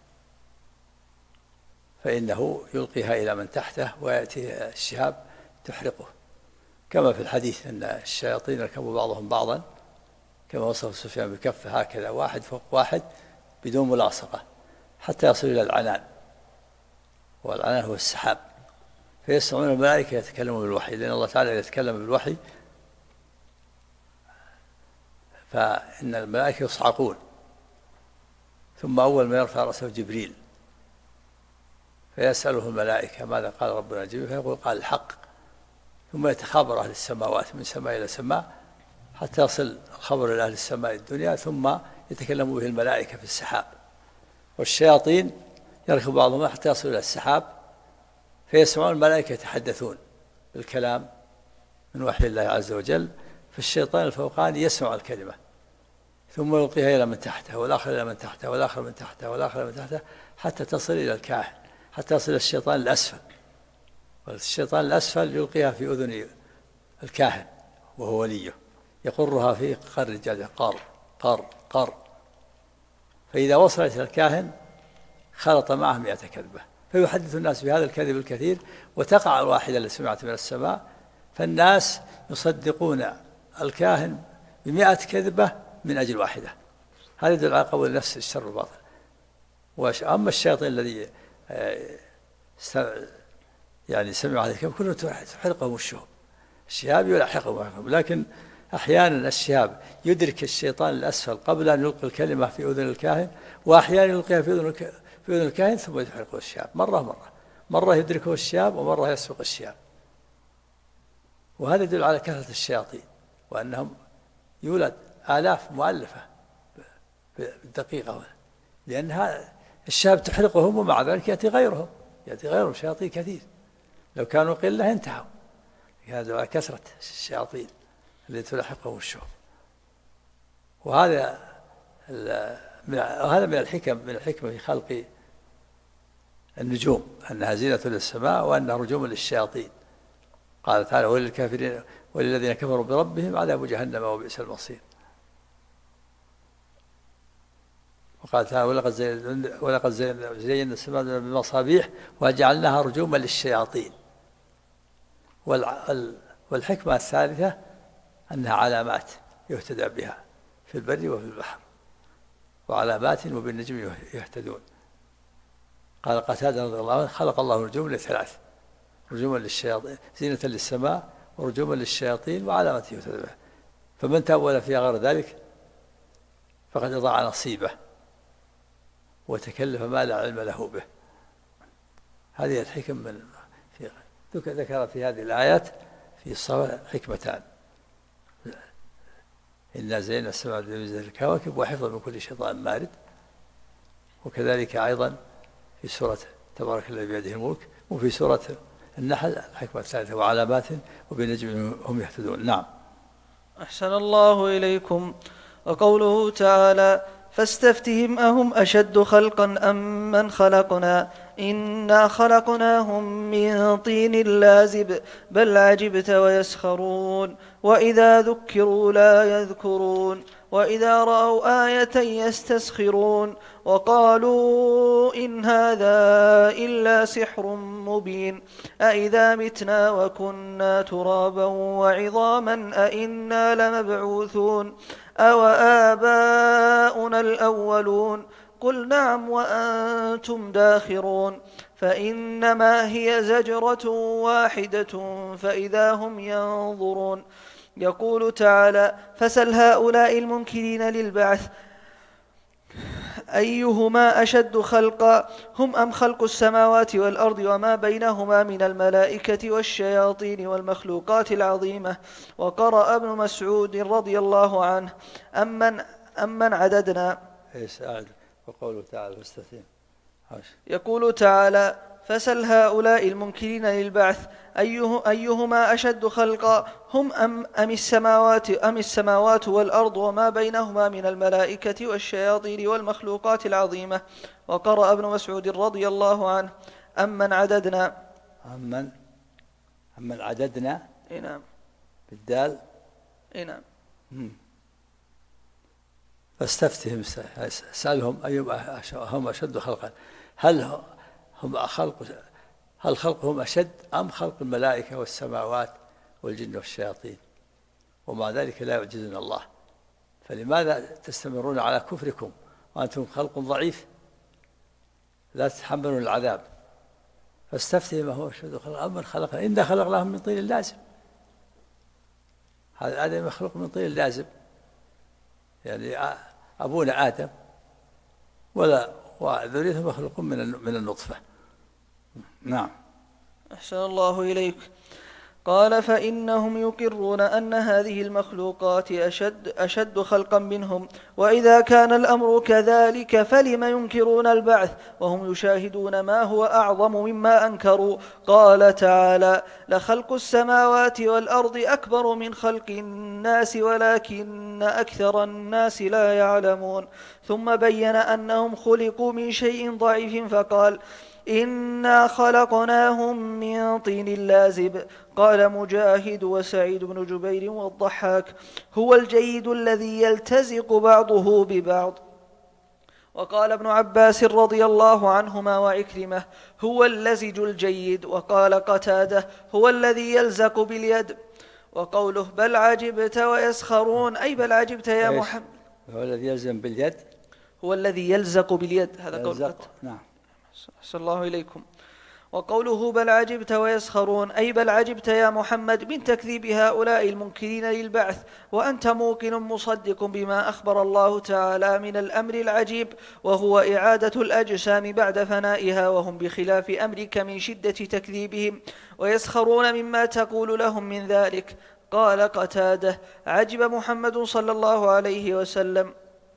فإنه يلقيها إلى من تحته ويأتي الشهاب تحرقه كما في الحديث أن الشياطين ركبوا بعضهم بعضا كما وصف سفيان بكفه هكذا واحد فوق واحد بدون ملاصقة حتى يصل إلى العنان والعنان هو السحاب فيسمعون الملائكة يتكلمون بالوحي لأن الله تعالى يتكلم بالوحي فإن الملائكة يصعقون ثم أول ما يرفع رأسه جبريل فيسأله الملائكة ماذا قال ربنا جبريل فيقول قال الحق ثم يتخابر أهل السماوات من سماء إلى سماء حتى يصل الخبر إلى أهل السماء الدنيا ثم يتكلم به الملائكة في السحاب والشياطين يركب بعضهم حتى يصل إلى السحاب فيسمعون الملائكة يتحدثون بالكلام من وحي الله عز وجل فالشيطان الفوقاني يسمع الكلمة ثم يلقيها إلى من تحته والآخر إلى من تحته والآخر من تحته والآخر من تحته حتى تصل إلى الكاهن حتى يصل الشيطان الأسفل والشيطان الأسفل يلقيها في أذن الكاهن وهو وليه يقرها في قر الرجال قر قر قر فإذا وصلت إلى الكاهن خلط معه 100 كذبة فيحدث الناس بهذا الكذب الكثير وتقع الواحدة التي سمعت من السماء فالناس يصدقون الكاهن ب100 كذبة من أجل واحدة. هذا يدل على قول النفس الشر الباطل. أما الشياطين الذي يعني سمعوا هذا الكلام كله تحرقهم الشهاب يلحقهم لكن أحيانا الشهاب يدرك الشيطان الأسفل قبل أن يلقي الكلمة في أذن الكاهن وأحيانا يلقيها في أذن الكاهن ثم يحرقه الشهاب مرة يدركه الشهاب ومرة يسبق الشهاب. وهذا يدل على كثرة الشياطين وأنهم يولد آلاف مؤلفة بالدقيقة لأنها الشهاب تحرقهم ومع ذلك يأتي غيرهم شياطين كثير لو كانوا قلة انتهوا. هذا على كثرة الشياطين التي تلحقهم الشهب. وهذا من الحكمة في خلق النجوم أنها زينة للسماء وأنها رجوم للشياطين. قال تعالى وللكافرين وللذين كفروا بربهم عذاب جهنم وبئس المصير. وقال تعالى ولقد زينا السماء بمصابيح وجعلناها رجوما للشياطين. والحكمة الثالثة أنها علامات يهتدى بها في البر وفي البحر وعلامات وبالنجم يهتدون. قال قتادة رضي الله عنه خلق الله نجوم لثلاث رجوما للشياطين زينة للسماء ورجوما للشياطين وعلامات يهتدى بها فمن تأول فيها غير ذلك فقد أضاع نصيبه وتكلف ما لا علم له به. هذه الحكم من ذكر في هذه الآيات في الصلاة حكمتان إنا زينا السماء بمزينة الكواكب وحفظا من كل شيطان مارد. وكذلك أيضا في سورة تبارك الذي بيده الملك وفي سورة النحل الحكمة الثالثة وعلامات وبالنجم هم يهتدون. نعم. أحسن الله إليكم. وقوله تعالى فاستفتهم أهم أشد خلقا أم من خلقنا إنا خلقناهم من طين لازب بل عجبت ويسخرون وإذا ذكروا لا يذكرون وإذا رأوا آية يستسخرون وقالوا إن هذا إلا سحر مبين أإذا متنا وكنا ترابا وعظاما أإنا لمبعوثون أو آباؤنا الأولون قل نعم وأنتم داخرون فإنما هي زجرة واحدة فإذا هم ينظرون. يقول تعالى: فسل هؤلاء المنكرين للبعث أيهما أشد خلقا هم أم خلق السماوات والأرض وما بينهما من الملائكة والشياطين والمخلوقات العظيمة. وقرأ ابن مسعود رضي الله عنه: أمن عددنا. وقوله تعالى فاستفتهم. يقول تعالى: فسل هؤلاء المنكرين للبعث أيهما أشد خلقا هم أم السماوات والأرض وما بينهما من الملائكة والشياطين والمخلوقات العظيمة. وقرأ ابن مسعود رضي الله عنه: أمن عددنا. أمن عددنا. نعم. بالدال. نعم. فاستفتهم، سألهم أيهم هم أشد خلقا، هل خلقهم أشد أم خلق الملائكة والسماوات والجن والشياطين؟ ومع ذلك لا يعجزنا الله، فلماذا تستمرون على كفركم وأنتم خلق ضعيف لا تتحملون العذاب؟ فاستفتهم هو أشد خلقا أم من خلقنا إنا خلقناهم من طين لازب. هذا آدم مخلوق من طين لازب، يعني أبونا آدم وذريته مخلوق من النطفة. نعم. أحسن الله إليك. قال: فإنهم يقرون أن هذه المخلوقات أشد خلقا منهم، وإذا كان الأمر كذلك فلم ينكرون البعث وهم يشاهدون ما هو أعظم مما أنكروا؟ قال تعالى: لخلق السماوات والأرض أكبر من خلق الناس ولكن أكثر الناس لا يعلمون. ثم بين أنهم خلقوا من شيء ضعيف فقال: إنا خلقناهم من طين لازب. قال مجاهد وسعيد بن جبير والضحاك: هو الجيد الذي يلتزق بعضه ببعض. وقال ابن عباس رضي الله عنهما وعكرمة: هو اللزج الجيد. وقال قتادة: هو الذي يلزق باليد. وقوله: بل عجبت ويسخرون، أي بل عجبت يا محمد. هو الذي يلزم باليد، هو الذي يلزق باليد، هذا قول. نعم. أحسن الله إليكم. وقوله: بل عجبت ويسخرون، أي بل عجبت يا محمد من تكذيب هؤلاء المنكرين للبعث وأنت موقن مصدق بما أخبر الله تعالى من الأمر العجيب، وهو إعادة الأجسام بعد فنائها، وهم بخلاف أمرك من شدة تكذيبهم، ويسخرون مما تقول لهم من ذلك. قال قتادة: عجب محمد صلى الله عليه وسلم.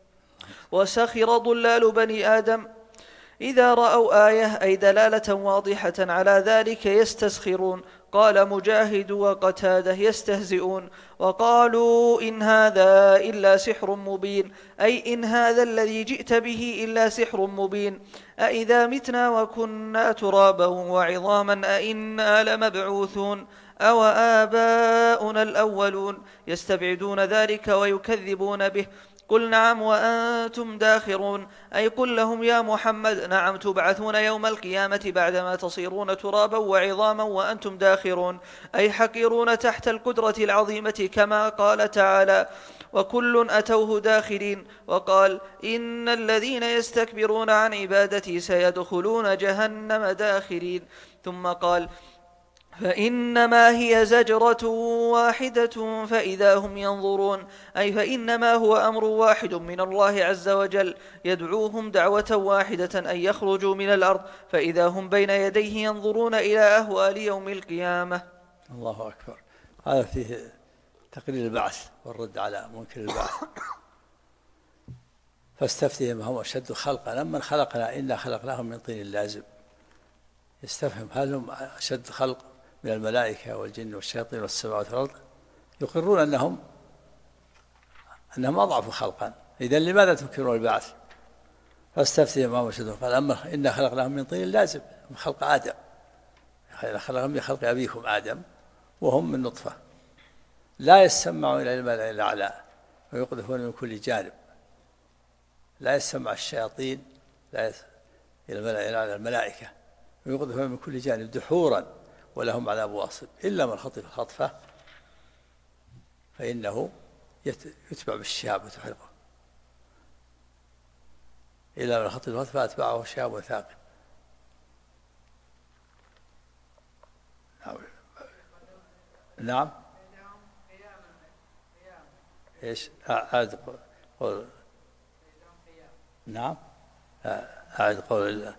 وسخر ضلال بني آدم إذا رأوا آية، أي دلالة واضحة على ذلك، يستسخرون. قال مجاهد وقتاده: يستهزئون. وقالوا: إن هذا إلا سحر مبين، أي إن هذا الذي جئت به إلا سحر مبين. أإذا متنا وكنا ترابا وعظاما أإنا لمبعوثون أو آباؤنا الأولون. يستبعدون ذلك ويكذبون به. قل نعم وأنتم داخرون، أي قل لهم يا محمد: نعم تبعثون يوم القيامة بعدما تصيرون ترابا وعظاما وأنتم داخرون، أي حقيرون تحت القدرة العظيمة، كما قال تعالى: وكل أتوه داخرين. وقال: إن الذين يستكبرون عن عبادتي سيدخلون جهنم داخرين. ثم قال: فإنما هي زجرة واحدة فإذا هم ينظرون، أي فإنما هو أمر واحد من الله عز وجل يدعوهم دعوة واحدة أن يخرجوا من الأرض، فإذا هم بين يديه ينظرون إلى أهوال يوم القيامة. الله أكبر. هذا فيه تقرير البعث والرد على منكر البعث. فاستفتهم هم أشد خلقا أم من خلقنا إنا خلقناهم من طين لازب. يستفهم هل هم أشد خلق من الملائكة والجن والشياطين والسماوات والأرض؟ يقرون أنهم أضعفوا خلقا، إذن لماذا تنكرون البعث؟ فاستفتهم هم أشد خلقا أما إنا خلقناهم من طين لازب، من خلق آدم، خلقهم من خلق أبيكم آدم وهم من نطفة، لا يسمعون إلى الملأ الأعلى ويقذفون من كل جانب. لا يسمع الشياطين إلى الملأ الأعلى، الملائكة، ويقذفون من كل جانب دحورا ولهم عذاب واصب، إلا من خطف الخطفة فإنه يتبع بالشهاب وتحرقه، إلا من خطف الخطفة فأتبعه شهاب ثاقب. نعم. إيش أعد قول. نعم أعد قول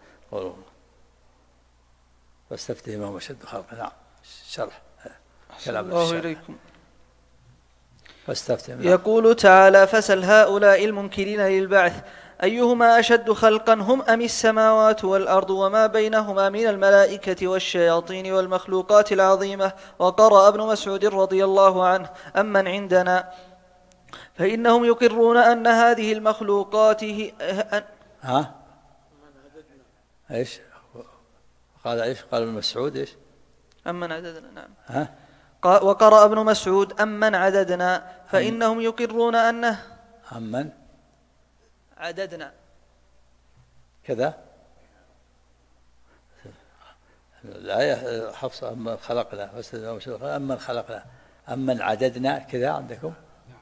فاستفتهم أشد خلقا. نعم شرح كلام الله الشرح. إليكم. فاستفتهم. يقول تعالى: فسل هؤلاء المنكرين للبعث أيهما أشد خلقا هم أم السماوات والأرض وما بينهما من الملائكة والشياطين والمخلوقات العظيمة. وقرأ ابن مسعود رضي الله عنه: أمن عندنا، فإنهم يقرون أن هذه المخلوقات ها إيش قال؟ إيش قال ابن مسعود؟ إيش أمن عددنا. نعم. ها. وقرأ ابن مسعود: أمن عددنا، فإنهم يقرون أنه أمن عددنا كذا. الآية حفص أمن خلقنا، أمن خلقنا، أمن عددنا كذا عندكم.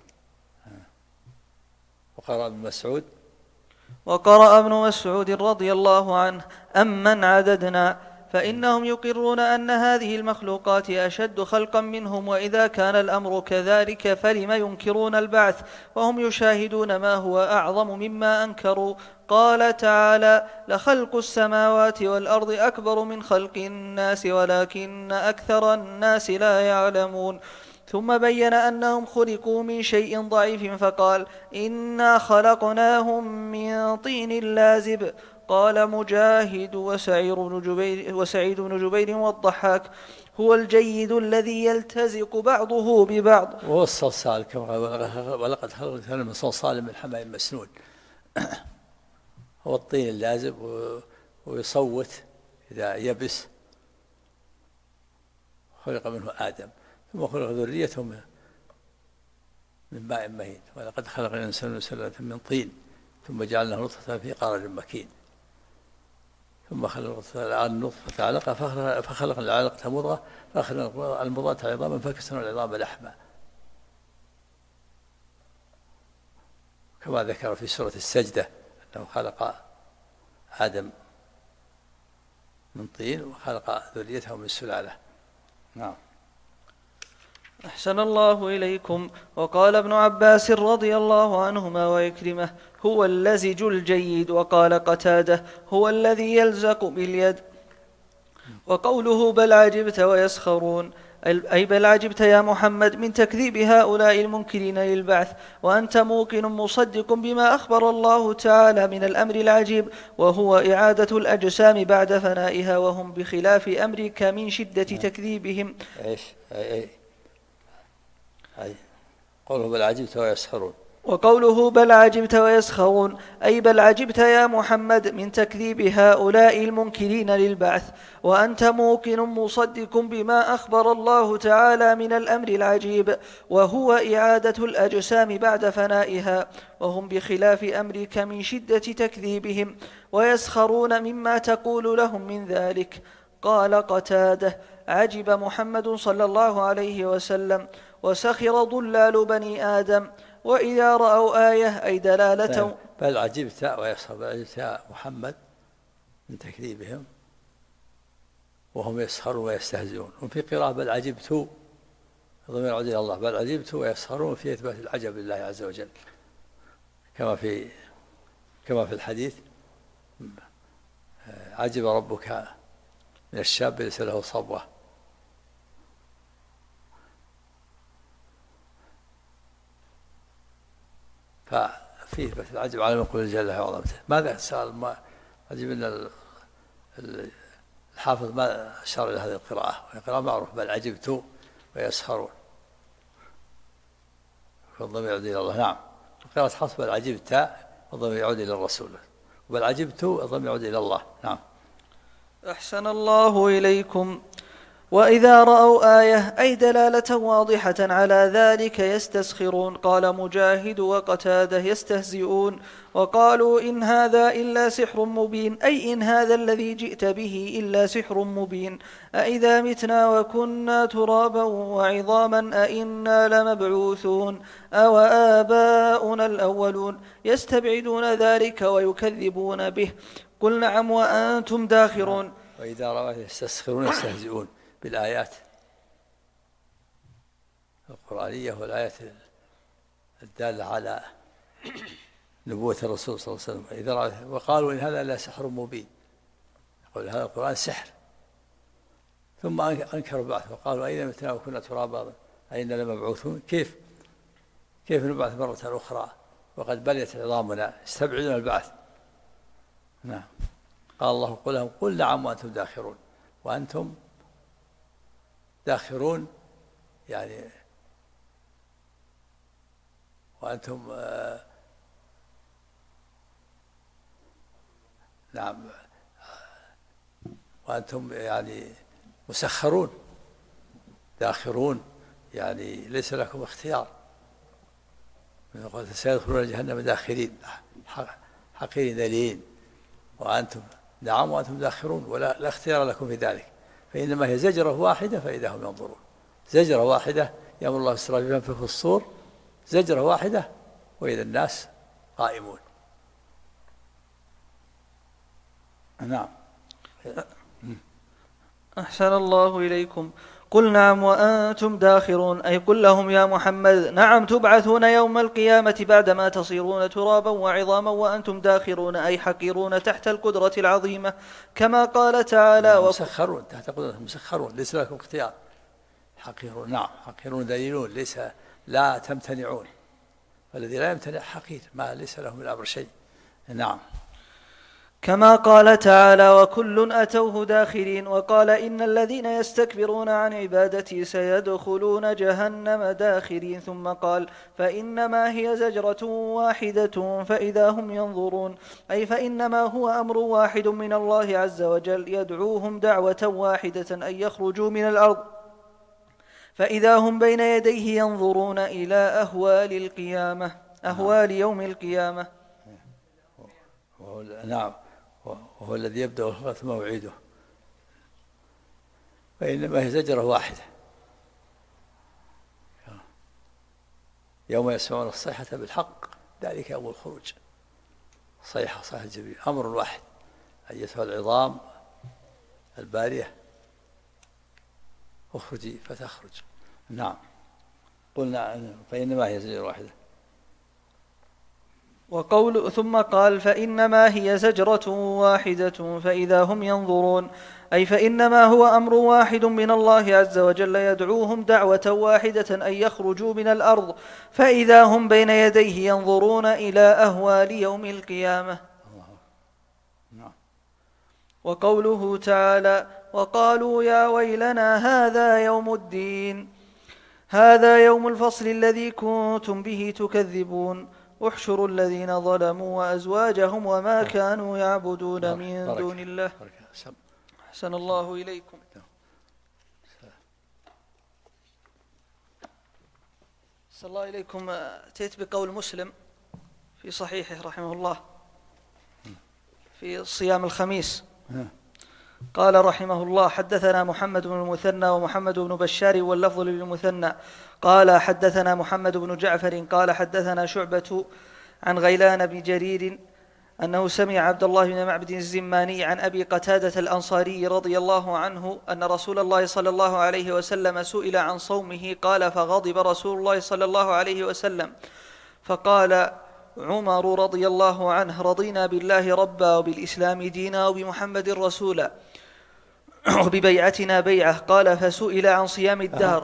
وقرأ ابن مسعود: وقرأ ابن مسعود رضي الله عنه: أمن عددنا، فإنهم يقرون أن هذه المخلوقات أشد خلقا منهم، وإذا كان الأمر كذلك فلم ينكرون البعث وهم يشاهدون ما هو أعظم مما أنكروا. قال تعالى: لخلق السماوات والأرض أكبر من خلق الناس ولكن أكثر الناس لا يعلمون. ثم بين أنهم خلقوا من شيء ضعيف فقال: إنا خلقناهم من طين لازب. قال مجاهد وسعيد بن جبير والضحاك: هو الجيد الذي يلتزق بعضه ببعض. وهو الصلصال كما قال: ولقد خلقنا من صلصال من حمأ مسنون. هو الطين اللازب ويصوت إذا يبس. خلق منه آدم، ثم خلق ذريته من ماء مهين. ولقد خلق الإنسان من سلالة من طين ثم جعلناه نطفة في قرار مكين، ثم خلق النطفة علقة فخلق العلقة مضغة فخلق المضغة عظاما فكسرنا العظام لحما، كما ذكر في سورة السجدة أنه خلق آدم من طين وخلق ذريته من سلالة. نعم. أحسن الله إليكم. وقال ابن عباس رضي الله عنهما وإكرمه: هو اللزج الجيد. وقال قتادة: هو الذي يلزق باليد. وقوله: بل عجبت ويسخرون، أي بل عجبت يا محمد من تكذيب هؤلاء المنكرين للبعث، وأنت موقن مصدق بما أخبر الله تعالى من الأمر العجيب، وهو إعادة الأجسام بعد فنائها، وهم بخلاف أمرك من شدة تكذيبهم. قوله بل عجبت ويسخرون. وقوله بل عجبت ويسخرون أي بل عجبت يا محمد من تكذيب هؤلاء المنكرين للبعث، وأنت موقن مصدق بما أخبر الله تعالى من الأمر العجيب، وهو إعادة الأجسام بعد فنائها، وهم بخلاف أمرك من شدة تكذيبهم، ويسخرون مما تقول لهم من ذلك. قال قتادة: عجب محمد صلى الله عليه وسلم وسخر ضلال بني آدم، وإذا رأوا آية أي دلالة. بل عجبت ويسخر، بل عجبت يا محمد من تكذيبهم وهم يسخرون ويستهزئون. وفي قراءة بل عجبت ضمير يعود إلى الله، بل عجبت ويسخرون في إثبات العجب لله عز وجل، كما في الحديث: عجب ربك من الشاب ليس له صبوة. ففيه إثبات العجب على من قول جل وعظمته. ماذا سأل؟ ما عجب أن الحافظ ما أشار إلى هذه القراءة، وهي قراءة معروف: بل عجبت ويسخرون، فالضمير يعود إلى الله. نعم. قراءة حفص بل عجبت والضمير يعود إلى الرسول، وبل عجبت الضمير يعود إلى الله. نعم. أحسن الله إليكم. وإذا رأوا آية أي دلالة واضحة على ذلك يستسخرون. قال مجاهد وقتادة: يستهزئون. وقالوا: إن هذا إلا سحر مبين، أي إن هذا الذي جئت به إلا سحر مبين. أئذا متنا وكنا ترابا وعظاما أئنا لمبعوثون أو آباؤنا الأولون. يستبعدون ذلك ويكذبون به. قل نعم وأنتم داخرون. وإذا رأوا يستسخرون يستهزئون بالآيات. القرآنية والآيات الدالة على نبوة الرسول صلى الله عليه وسلم. وقالوا إن هذا لا سحر مبين، يقول هذا القرآن سحر. ثم أنكروا بعث وقالوا أين متنا وكنا ترابا أين لمبعوثون، كيف نبعث مرة أخرى وقد بليت عظامنا، يستبعدون البعث. نعم. قال الله قل لهم قل نعم وأنتم داخرون، وأنتم داخرون يعني وأنتم نعم وأنتم يعني مسخرون، داخرون يعني ليس لكم اختيار. سيدخلون جهنم داخرين حقيرين ذليلين، وأنتم نعم وأنتم داخرون ولا اختيار لكم في ذلك. فإنما هي زجرة واحدة فإذا هم ينظرون، زجرة واحدة يأمر الله بالسراج فينفخ في الصور، زجرة واحدة وإذا الناس قائمون. نعم. أحسن الله إليكم. قل نعم وأنتم داخرون، أي قل لهم يا محمد نعم تبعثون يوم القيامة بعدما تصيرون ترابا وعظاما وأنتم داخرون، أي حقيرون تحت القدرة العظيمة، كما قال تعالى مسخرون تحت قدرة، مسخرون ليس لكم اختيار. حقيرون، نعم حقيرون ذليلون، ليس لا تمتنعون، والذي لا يمتنع حقير ما ليس له من الأمر شيء. نعم. كما قال تعالى وكل أتوه داخرين. وقال إن الذين يستكبرون عن عبادتي سيدخلون جهنم داخرين. ثم قال فإنما هي زجرة واحدة فإذا هم ينظرون، أي فإنما هو أمر واحد من الله عز وجل يدعوهم دعوة واحدة أن يخرجوا من الأرض، فإذا هم بين يديه ينظرون إلى أهوال القيامة، أهوال يوم القيامة. نعم. وهو الذي يبدأ الخلق ثم يعيده، فإنما هي زجرة واحدة يوم يسمعون الصيحة بالحق ذلك يوم الخروج. صيحة جبريل، أمر واحد، أيتها العظام البارية اخرجي فتخرج. نعم. قلنا فإنما هي زجرة واحدة. ثم قال فإنما هي زجرة واحدة فإذا هم ينظرون، أي فإنما هو أمر واحد من الله عز وجل يدعوهم دعوة واحدة أن يخرجوا من الأرض، فإذا هم بين يديه ينظرون إلى أهوال يوم القيامة. وقوله تعالى وقالوا يا ويلنا هذا يوم الدين، هذا يوم الفصل الذي كنتم به تكذبون، احشروا الذين ظلموا وأزواجهم وما كانوا يعبدون من دون الله. أحسن الله إليكم. أحسن الله إليكم. أتيت بقول مسلم في صحيحه رحمه الله في صيام الخميس، قال رحمه الله حدثنا محمد بن المثنى ومحمد بن بشار واللفظ للمثنى قال حدثنا محمد بن جعفر قال حدثنا شعبة عن غيلان بن جرير أنه سمع عبد الله بن معبد الزماني عن أبي قتادة الأنصاري رضي الله عنه أن رسول الله صلى الله عليه وسلم سئل عن صومه قال فغضب رسول الله صلى الله عليه وسلم فقال عمر رضي الله عنه رضينا بالله ربا وبالإسلام دينا وبمحمد رسولا وببيعتنا بيعة. قال فسئل عن صيام الدهر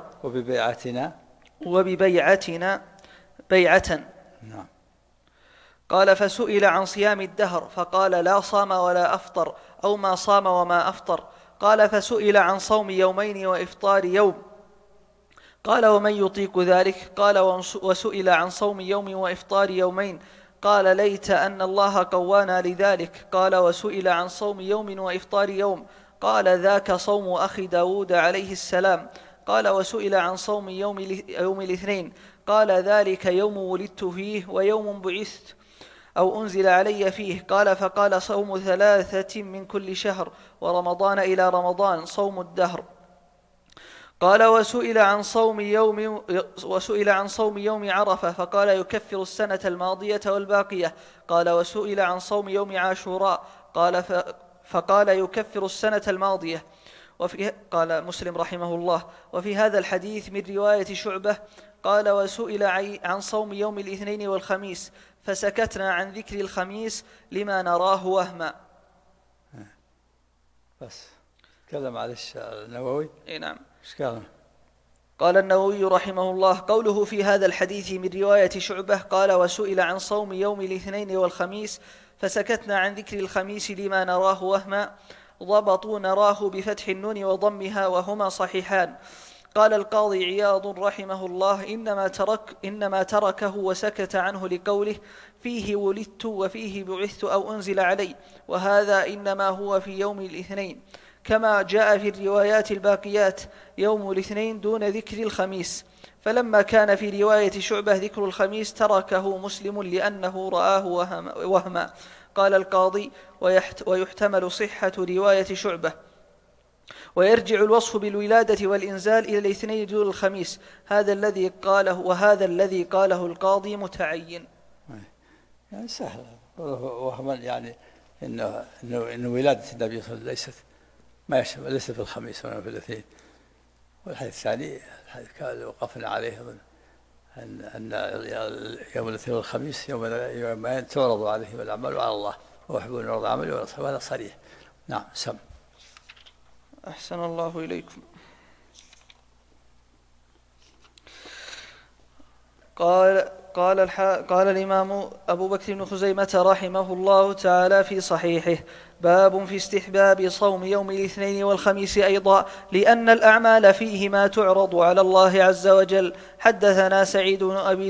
وببيعتنا بيعة. نعم. قال فسئل عن صيام الدهر فقال لا صام ولا أفطر أو ما صام وما أفطر. قال فسئل عن صوم يومين وإفطار يوم قال ومن يطيق ذلك؟ قال وسئل عن صوم يوم وإفطار يومين قال ليت أن الله قوانا لذلك. قال وسئل عن صوم يوم وإفطار يوم قال ذاك صوم أخي داود عليه السلام. قال وسئل عن صوم يوم الاثنين قال ذلك يوم ولدت فيه ويوم بعثت أو أنزل علي فيه. قال فقال صوم 3 من كل شهر ورمضان إلى رمضان صوم الدهر. قال وسئل عن صوم يوم عرفة فقال يكفر السنة الماضية والباقية. قال وسئل عن صوم يوم عاشوراء فقال يكفر السنة الماضية. قال مسلم رحمه الله: وفي هذا الحديث من رواية شعبة قال: وسئل عن صوم يوم الاثنين والخميس فسكتنا عن ذكر الخميس لما نراه وهما. بس تكلم على النووي. نعم. قال النووي رحمه الله: قوله في هذا الحديث من رواية شعبة قال: وسئل عن صوم يوم الاثنين والخميس فسكتنا عن ذكر الخميس لما نراه وهما، ضبطوا نراه بفتح النون وضمها وهما صحيحان. قال القاضي عياض رحمه الله: إنما تركه وسكت عنه لقوله: فيه ولدت وفيه بعثت أو أنزل علي، وهذا إنما هو في يوم الاثنين، كما جاء في الروايات الباقيات يوم الاثنين دون ذكر الخميس. فلما كان في رواية شعبة ذكر الخميس تركه مسلم لأنه رآه وهما. قال القاضي: ويحتمل صحة رواية شعبة، ويرجع الوصف بالولادة والإنزال إلى الاثنين دون الخميس، هذا الذي قاله القاضي متعين. يعني سهل وهما، يعني إنه ولادة النبي صلى الله عليه وسلم ليست في الخميس ولا في الاثنين. والحديث الثاني الحديث كان وقفنا عليه أن يوم الاثنين والخميس يومين تعرض عليهم الأعمال على الله ويحبون يعرض عملي ونصحه، هذا صريح. نعم. سم. أحسن الله إليكم. قال الإمام أبو بكر بن خزيمة رحمه الله تعالى في صحيحه: باب في استحباب صوم يوم الاثنين والخميس أيضا، لأن الأعمال فيهما تعرض على الله عز وجل. حدثنا سعيد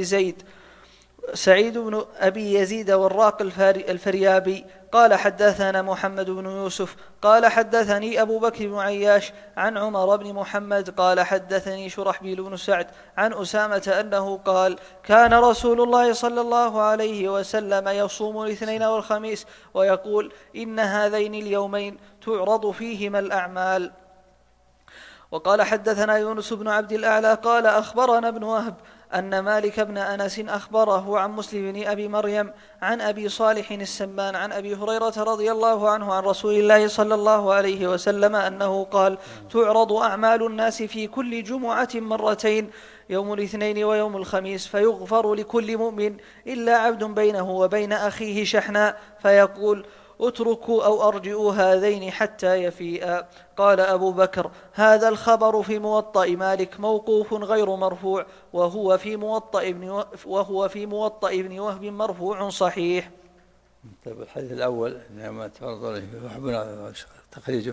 بن أبي يزيد والراق الفريابي قال حدثنا محمد بن يوسف قال حدثني أبو بكر بن عياش عن عمر بن محمد قال حدثني شرحبيل بن سعد عن أسامة أنه قال: كان رسول الله صلى الله عليه وسلم يصوم الاثنين والخميس ويقول: إن هذين اليومين تعرض فيهما الأعمال. وقال حدثنا يونس بن عبد الأعلى قال أخبرنا ابن وهب أن مالك بن أنس أخبره عن مسلم بن أبي مريم عن أبي صالح السمان عن أبي هريرة رضي الله عنه عن رسول الله صلى الله عليه وسلم أنه قال: تعرض أعمال الناس في كل جمعة مرتين، يوم الاثنين ويوم الخميس، فيغفر لكل مؤمن إلا عبد بينه وبين أخيه شحنا فيقول: اتركوا أو أرجئوا هذين حتى يفيئا. قال أبو بكر: هذا الخبر في موطأ مالك موقوف غير مرفوع، وهو في موطأ ابن وهب مرفوع صحيح. طيب الحديث الأول إنما تعرض عليه يحبنا تخريجه.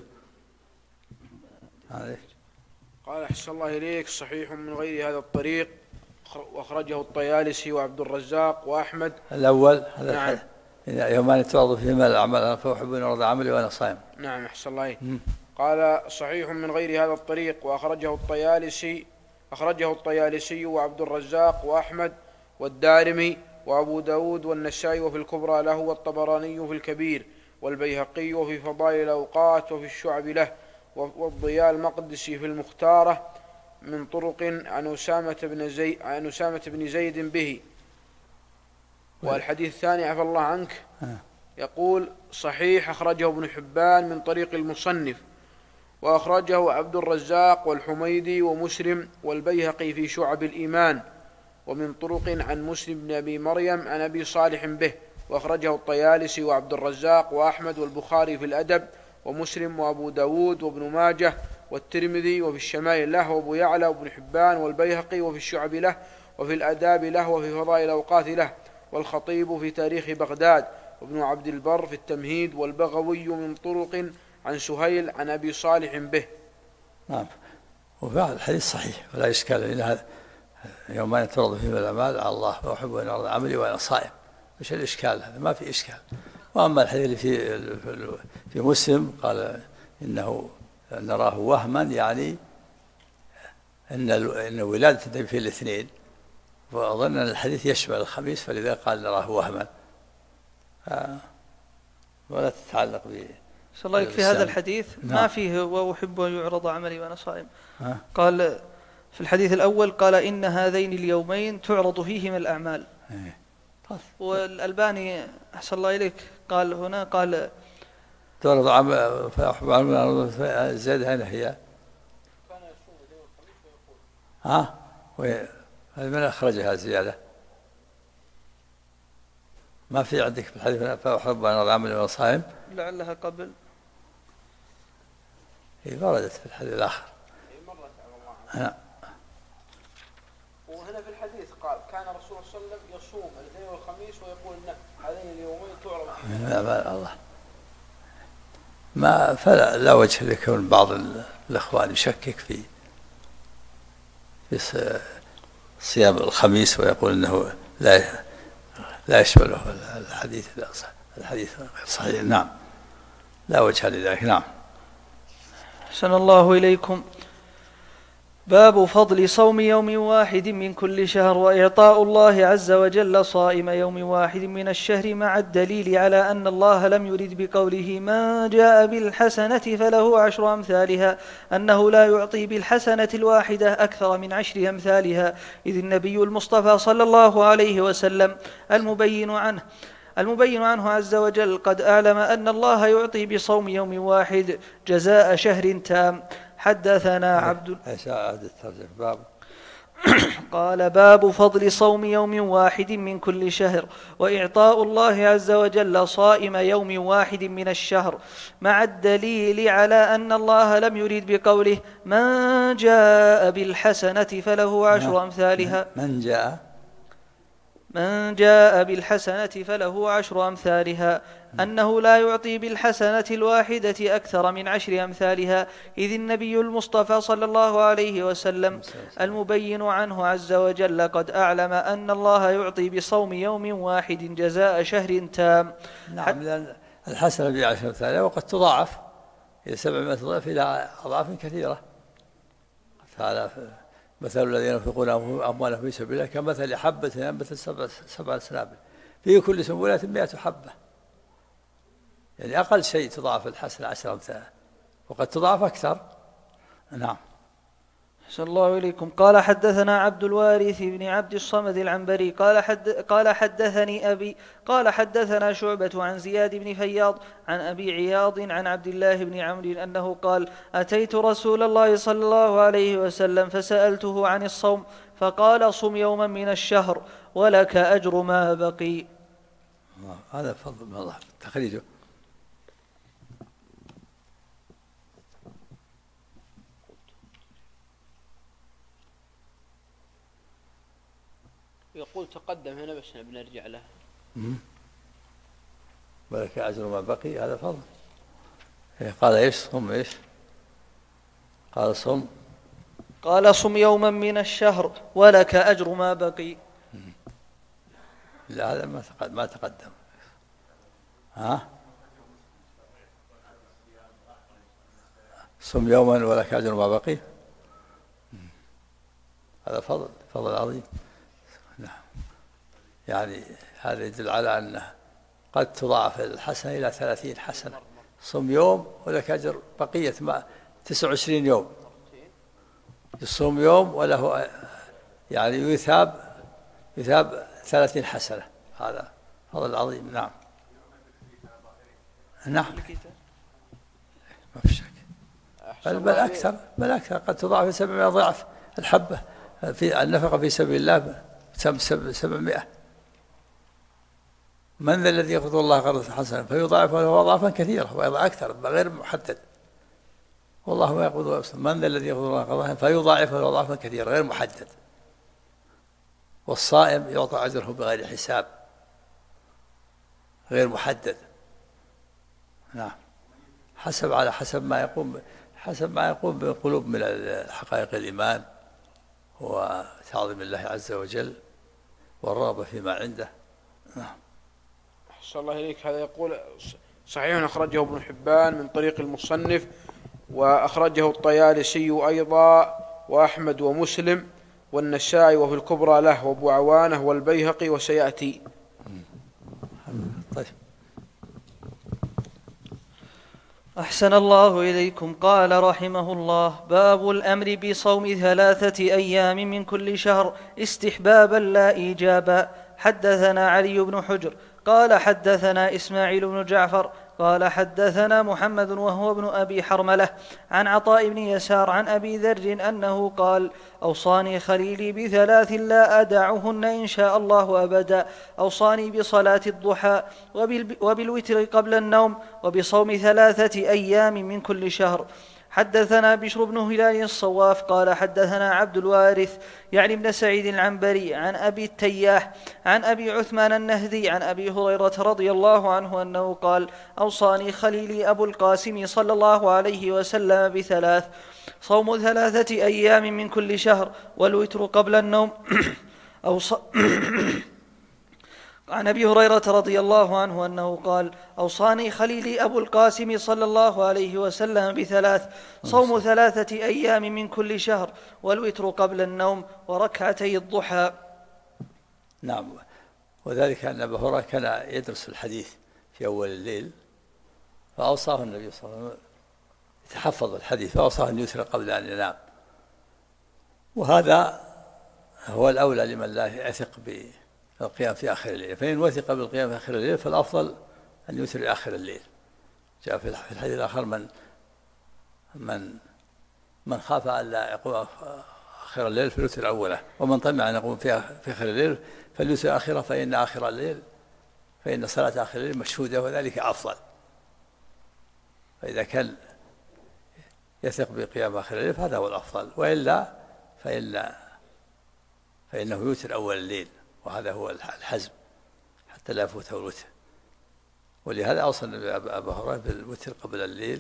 قال أحسن الله إليك: صحيح من غير هذا الطريق، وأخرجه الطيالسي وعبد الرزاق وأحمد. الأول هذا نعم. يومان تعرض فيهما الأعمال فأحب أن أرض عملي وأنا صائم. نعم. أحسن الله. قال: صحيح من غير هذا الطريق، وأخرجه الطيالسي وعبد الرزاق وأحمد والدارمي وأبو داود والنسائي وفي الكبرى له، والطبراني في الكبير، والبيهقي وفي فضائل الأوقات وفي الشعب له، والضياء المقدسي في المختارة من طرق عن أسامة بن زيد به. والحديث الثاني عفى الله عنك يقول: صحيح، أخرجه ابن حبان من طريق المصنف، وأخرجه عبد الرزاق والحميدي ومسلم والبيهقي في شعب الإيمان، ومن طرق عن مسلم بن أبي مريم عن أبي صالح به، وأخرجه الطيالسي وعبد الرزاق وأحمد والبخاري في الأدب، ومسلم وأبو داود وابن ماجه والترمذي وفي الشمائل له، وأبو يعلى وابن حبان والبيهقي وفي الشعب له، وفي الآداب له، وفي فضائل الأوقات له، والخطيب في تاريخ بغداد، وابن عبد البر في التمهيد، والبغوي من طرق عن سهيل عن أبي صالح به. نعم. وفعل الحديث صحيح ولا إشكال إلى هذا، يومين تعرض فيهما الأعمال على الله وأحب أن أرض عملي وأنا صائم. مش الإشكال هذا، ما في إشكال. وأما الحديث اللي في مسلم قال إنه نراه وهما، يعني إن ولادة النبي في الاثنين، وأظن أن الحديث يشمل الخميس، فلذا قال نراه وهما، ولا تتعلق به. صلى الله عليك في هذا الحديث ما فيه وأحب أن يعرض عملي وأنا صائم. قال في الحديث الأول قال: إن هذين اليومين تعرض فيهما الأعمال. والألباني أحسن الله إليك قال هنا قال تعرض عمل زيادة هنا هي ها هذا من أخرجها زيادة ما في عندك في الحديث فأحب أن أعمل وأنا صائم لعلها قبل هي وردت في الحديث الآخر هنا وهنا في الحديث قال كان رسول الله صلى الله عليه وسلم يصوم الاثنين والخميس ويقول ان هذين اليومين تعرض الله ما فلا لا وجه لكون بعض الإخوان يشكك في صيام الخميس ويقول أنه لا يشمله الحديث غير صحيح. نعم لا وجه لذلك. نعم. أحسن الله إليكم. باب فضل صوم يوم واحد من كل شهر وإعطاء الله عز وجل صائم يوم واحد من الشهر مع الدليل على أن الله لم يرد بقوله من جاء بالحسنة فله 10 أمثالها أنه لا يعطي بالحسنة الواحدة أكثر من 10 أمثالها، إذ النبي المصطفى صلى الله عليه وسلم المبين عنه عز وجل قد أعلم أن الله يعطي بصوم يوم واحد جزاء شهر تام. حدثنا عبد قال باب فضل صوم يوم واحد من كل شهر وإعطاء الله عز وجل صائم يوم واحد من الشهر مع الدليل على أن الله لم يرد بقوله من جاء بالحسنة فله 10 أمثالها من جاء بالحسنة فله 10 أمثالها أنه لا يعطي بالحسنة الواحدة أكثر من 10 أمثالها، إذ النبي المصطفى صلى الله عليه وسلم المبين عنه عز وجل قد أعلم أن الله يعطي بصوم يوم واحد جزاء شهر تام. نعم لأن الحسنة ب10 أمثالها وقد تضاعف إلى 700 ضعف إلى أضعاف كثيرة. هذا مثل الذين ينفقون أموالهم في سبيل الله كمثل حبة أنبتت 7 سنابل في كل سنبلة 100 حبة، يعني أقل شيء تضاعف الحسنة 10 أمثالها وقد تضاعف أكثر. نعم. صلى الله إليكم. قال حدثنا عبد الوارث بن عبد الصمد العنبري قال حدثني أبي قال حدثنا شعبة عن زياد بن فياض عن أبي عياض عن عبد الله بن عمرو أنه قال أتيت رسول الله صلى الله عليه وسلم فسألته عن الصوم فقال صم يوما من الشهر ولك أجر ما بقي. هذا فضل من الله تخريجه. يقول تقدم هنا بس بنرجع له. ولك أجر ما بقي هذا فضل. قال إيش صم إيش قال صم يوما من الشهر ولك أجر ما بقي. لا هذا ما تقدم. صم يوما ولك أجر ما بقي هذا فضل عظيم. نعم. يعني هذا يدل على أنه قد تضاعف الحسنة إلى 30 حسنة. صم يوم ولك أجر بقية 29 يوم. يصوم يوم وله يعني يثاب 30 حسنة. هذا فضل عظيم. نعم. ما في شك. بل أكثر قد تضاعف 700 ضعف الحبة في النفقة في سبيل الله 700. من ذا الذي يقرض الله قرضا حسنا فيضاعف له أضعافا كثيرة وأيضا أكثر غير محدد. والله ما يقرض ويبسط. من ذا الذي يقرض الله قرضا فيضاعف له أضعافا كثيرة غير محدد. والصائم يعطى أجره بغير حساب غير محدد. نعم. حسب ما يقوم بالقلوب من حقائق الإيمان وتعظيم الله عز وجل والرغبة فيما عنده. نعم. أحسن الله إليك. هذا يقول صحيح أخرجه ابن حبان من طريق المصنف وأخرجه الطيالسي أيضا وأحمد ومسلم والنسائي وفي الكبرى له وابو عوانة والبيهقي وسيأتي. طيب. أحسن الله إليكم. قال رحمه الله باب الأمر بصوم 3 أيام من كل شهر استحبابا لا إيجابا. حدثنا علي بن حجر قال حدثنا إسماعيل بن جعفر قال حدثنا محمد وهو ابن أبي حرملة عن عطاء بن يسار عن أبي ذر أنه قال أوصاني خليلي بثلاث لا أدعهن إن شاء الله أبدا. أوصاني بصلاة الضحى وبالوتر قبل النوم وبصوم 3 أيام من كل شهر. حدثنا بشر بن هلال الصواف قال حدثنا عبد الوارث يعني بن سعيد العنبري عن أبي التياح عن أبي عثمان النهدي عن أبي هريرة رضي الله عنه أنه قال أوصاني خليلي أبو القاسم صلى الله عليه وسلم ب3: صوم 3 أيام من كل شهر والوتر قبل النوم عن أبي هريرة رضي الله عنه أنه قال أوصاني خليلي أبو القاسم صلى الله عليه وسلم ب3: صوم 3 أيام من كل شهر والوتر قبل النوم وركعتي الضحى. نعم. وذلك أن أبا هريرة كان يدرس الحديث في أول الليل، فأوصاه النبي صلى الله عليه وسلم يتحفظ الحديث، فأوصاه أن يوتر قبل أن ينام، وهذا هو الأولى لمن لا يثق بالقيام في آخر الليل. فإن وثق بالقيام في آخر الليل فالأفضل أن يوتر آخر الليل. جاء في الحديث الآخر من خاف أن لا يقوم آخر الليل فليوتر أوله، ومن طمع أن يقوم في آخر الليل فليوتر آخره، فإن صلاة آخر الليل مشهودة وذلك أفضل. فإذا كان يثق بقيام آخر الليل فهذا هو الأفضل، وإلا فإنه يوتر أول الليل، وهذا هو الحزم حتى لا يفوته الوتر. ولهذا أوصى أبا هريرة بالوتر قبل الليل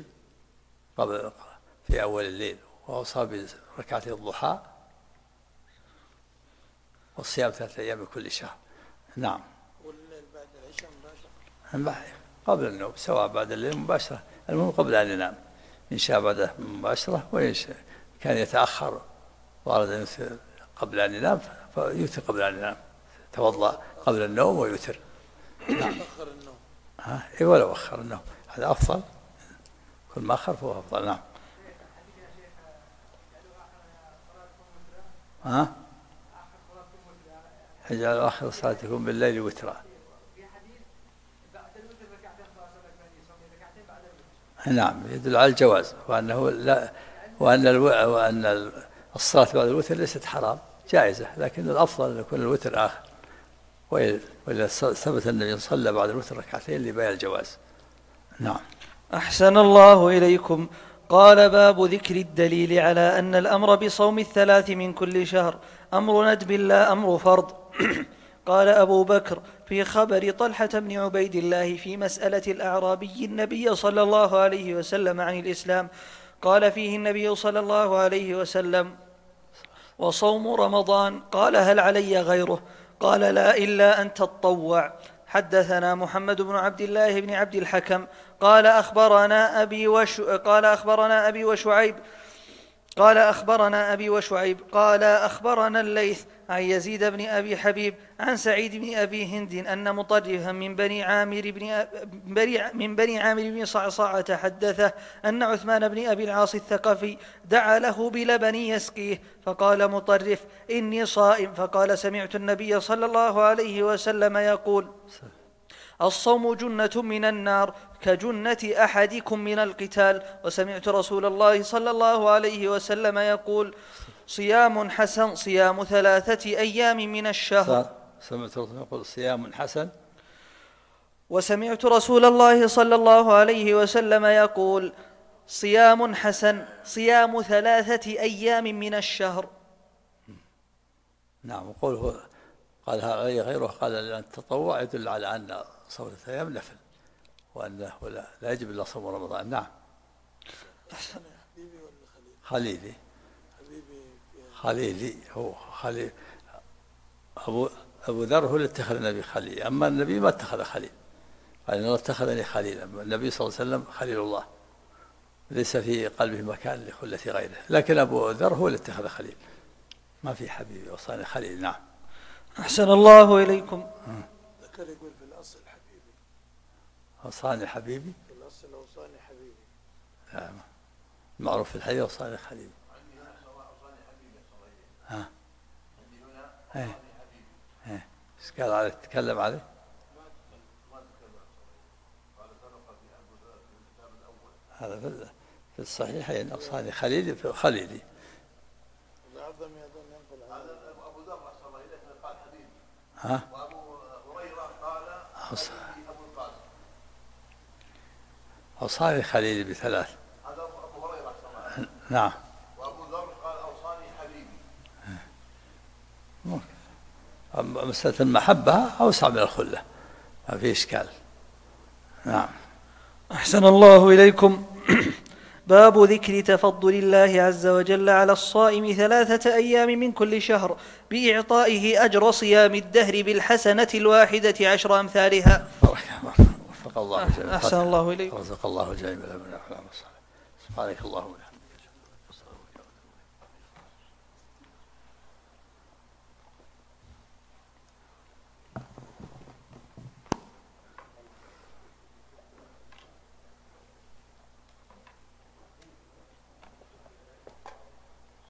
في أول الليل، وأوصى بركعتي الضحى والصيام 3 أيام من كل شهر. نعم. والليل بعد العشاء مباشرة قبل النوم، سواء بعد الليل مباشرة، المهم قبل أن ينام. إن شاء بعده مباشرة، وإن كان يتأخر وأراد أن يوتر قبل أن ينام فيوتر قبل أن ينام، توضأ قبل النوم ويوتر. نعم. أخر النوم. إيه، ولو أخر النوم هذا أفضل، كل ما أخر فهو أفضل. نعم. اجعل آخر صلاتكم بالليل وترا. نعم، يدل على الجواز، وأن الصلاة بعد الوتر ليست حرام، جائزة، لكن الأفضل أن يكون الوتر آخر، وإذا ثبت النبي صلى بعد الوتر 2 لبيان الجواز. نعم. أحسن الله إليكم. قال باب ذكر الدليل على أن الأمر بصوم 3 من كل شهر أمر ندب لا أمر فرض. قال أبو بكر في خبر طلحة بن عبيد الله في مسألة الأعرابي النبي صلى الله عليه وسلم عن الإسلام، قال فيه النبي صلى الله عليه وسلم: وصوم رمضان. قال: هل علي غيره؟ قال: لا، إلا أن تطوع. حدثنا محمد بن عبد الله بن عبد الحكم قال أخبرنا أبي وشعيب قال أخبرنا الليث عن يزيد بن أبي حبيب عن سعيد بن أبي هند أن مطرفا من بني عامر بن صعصعة حدثه أن عثمان بن أبي العاص الثقفي دعا له بلبن يسقيه، فقال مطرف: إني صائم. فقال: سمعت النبي صلى الله عليه وسلم يقول: الصوم جنة من النار كجنة أحدكم من القتال. وسمعت رسول الله صلى الله عليه وسلم يقول: صيام حسن صيام 3 أيام من الشهر. سمعت رسول يقول صيام حسن. وسمعت رسول الله صلى الله عليه وسلم يقول: صيام حسن صيام 3 أيام من الشهر. نعم. وقوله قال هل علي غيره، قال لأن التطوع يدل على أن صوم 3 أيام نفل، وأنه لا يجب إلا صوم رمضان. نعم. خليلي هو خليل. أبو ذر هو اللي اتخذ النبي خليل، أما النبي ما اتخذ خليل، قال إن الله اتخذني خليلا. النبي صلى الله عليه وسلم خليل الله، ليس في قلبه مكان لخلة غيره، لكن أبو ذر هو اللي اتخذ خليل، ما في حبيبي وصاني خليل. نعم. أحسن الله إليكم. ذكر يقول في الأصل حبيبي، وصاني حبيبي، في الأصل وصاني حبيبي. نعم، معروف في الحديث وصاني خليل. ايش قال عليه؟ تكلم عليه؟ هذا في الصحيحين أوصاني خليلي في خليلي. الأعظم يظن ينقل عن هذا أبو ذر أحسن الله إليك قال حبيبي. ها؟ وأبو هريرة قال حبيبي أبو القاسم. أوصاني خليلي بثلاث. هذا أبو هريرة أحسن الله. نعم. وأبو ذر قال أوصاني حبيبي. مسألة المحبة أوسع من الخلة، ما في إشكال. نعم. أحسن الله إليكم. باب ذكر تفضل الله عز وجل على الصائم 3 أيام من كل شهر بإعطائه أجر صيام الدهر بالحسنة الواحدة 10 أمثالها. وفق الله. أحسن الله إليكم. رزق الله الجميع. سبحانك اللهم وبحمدك.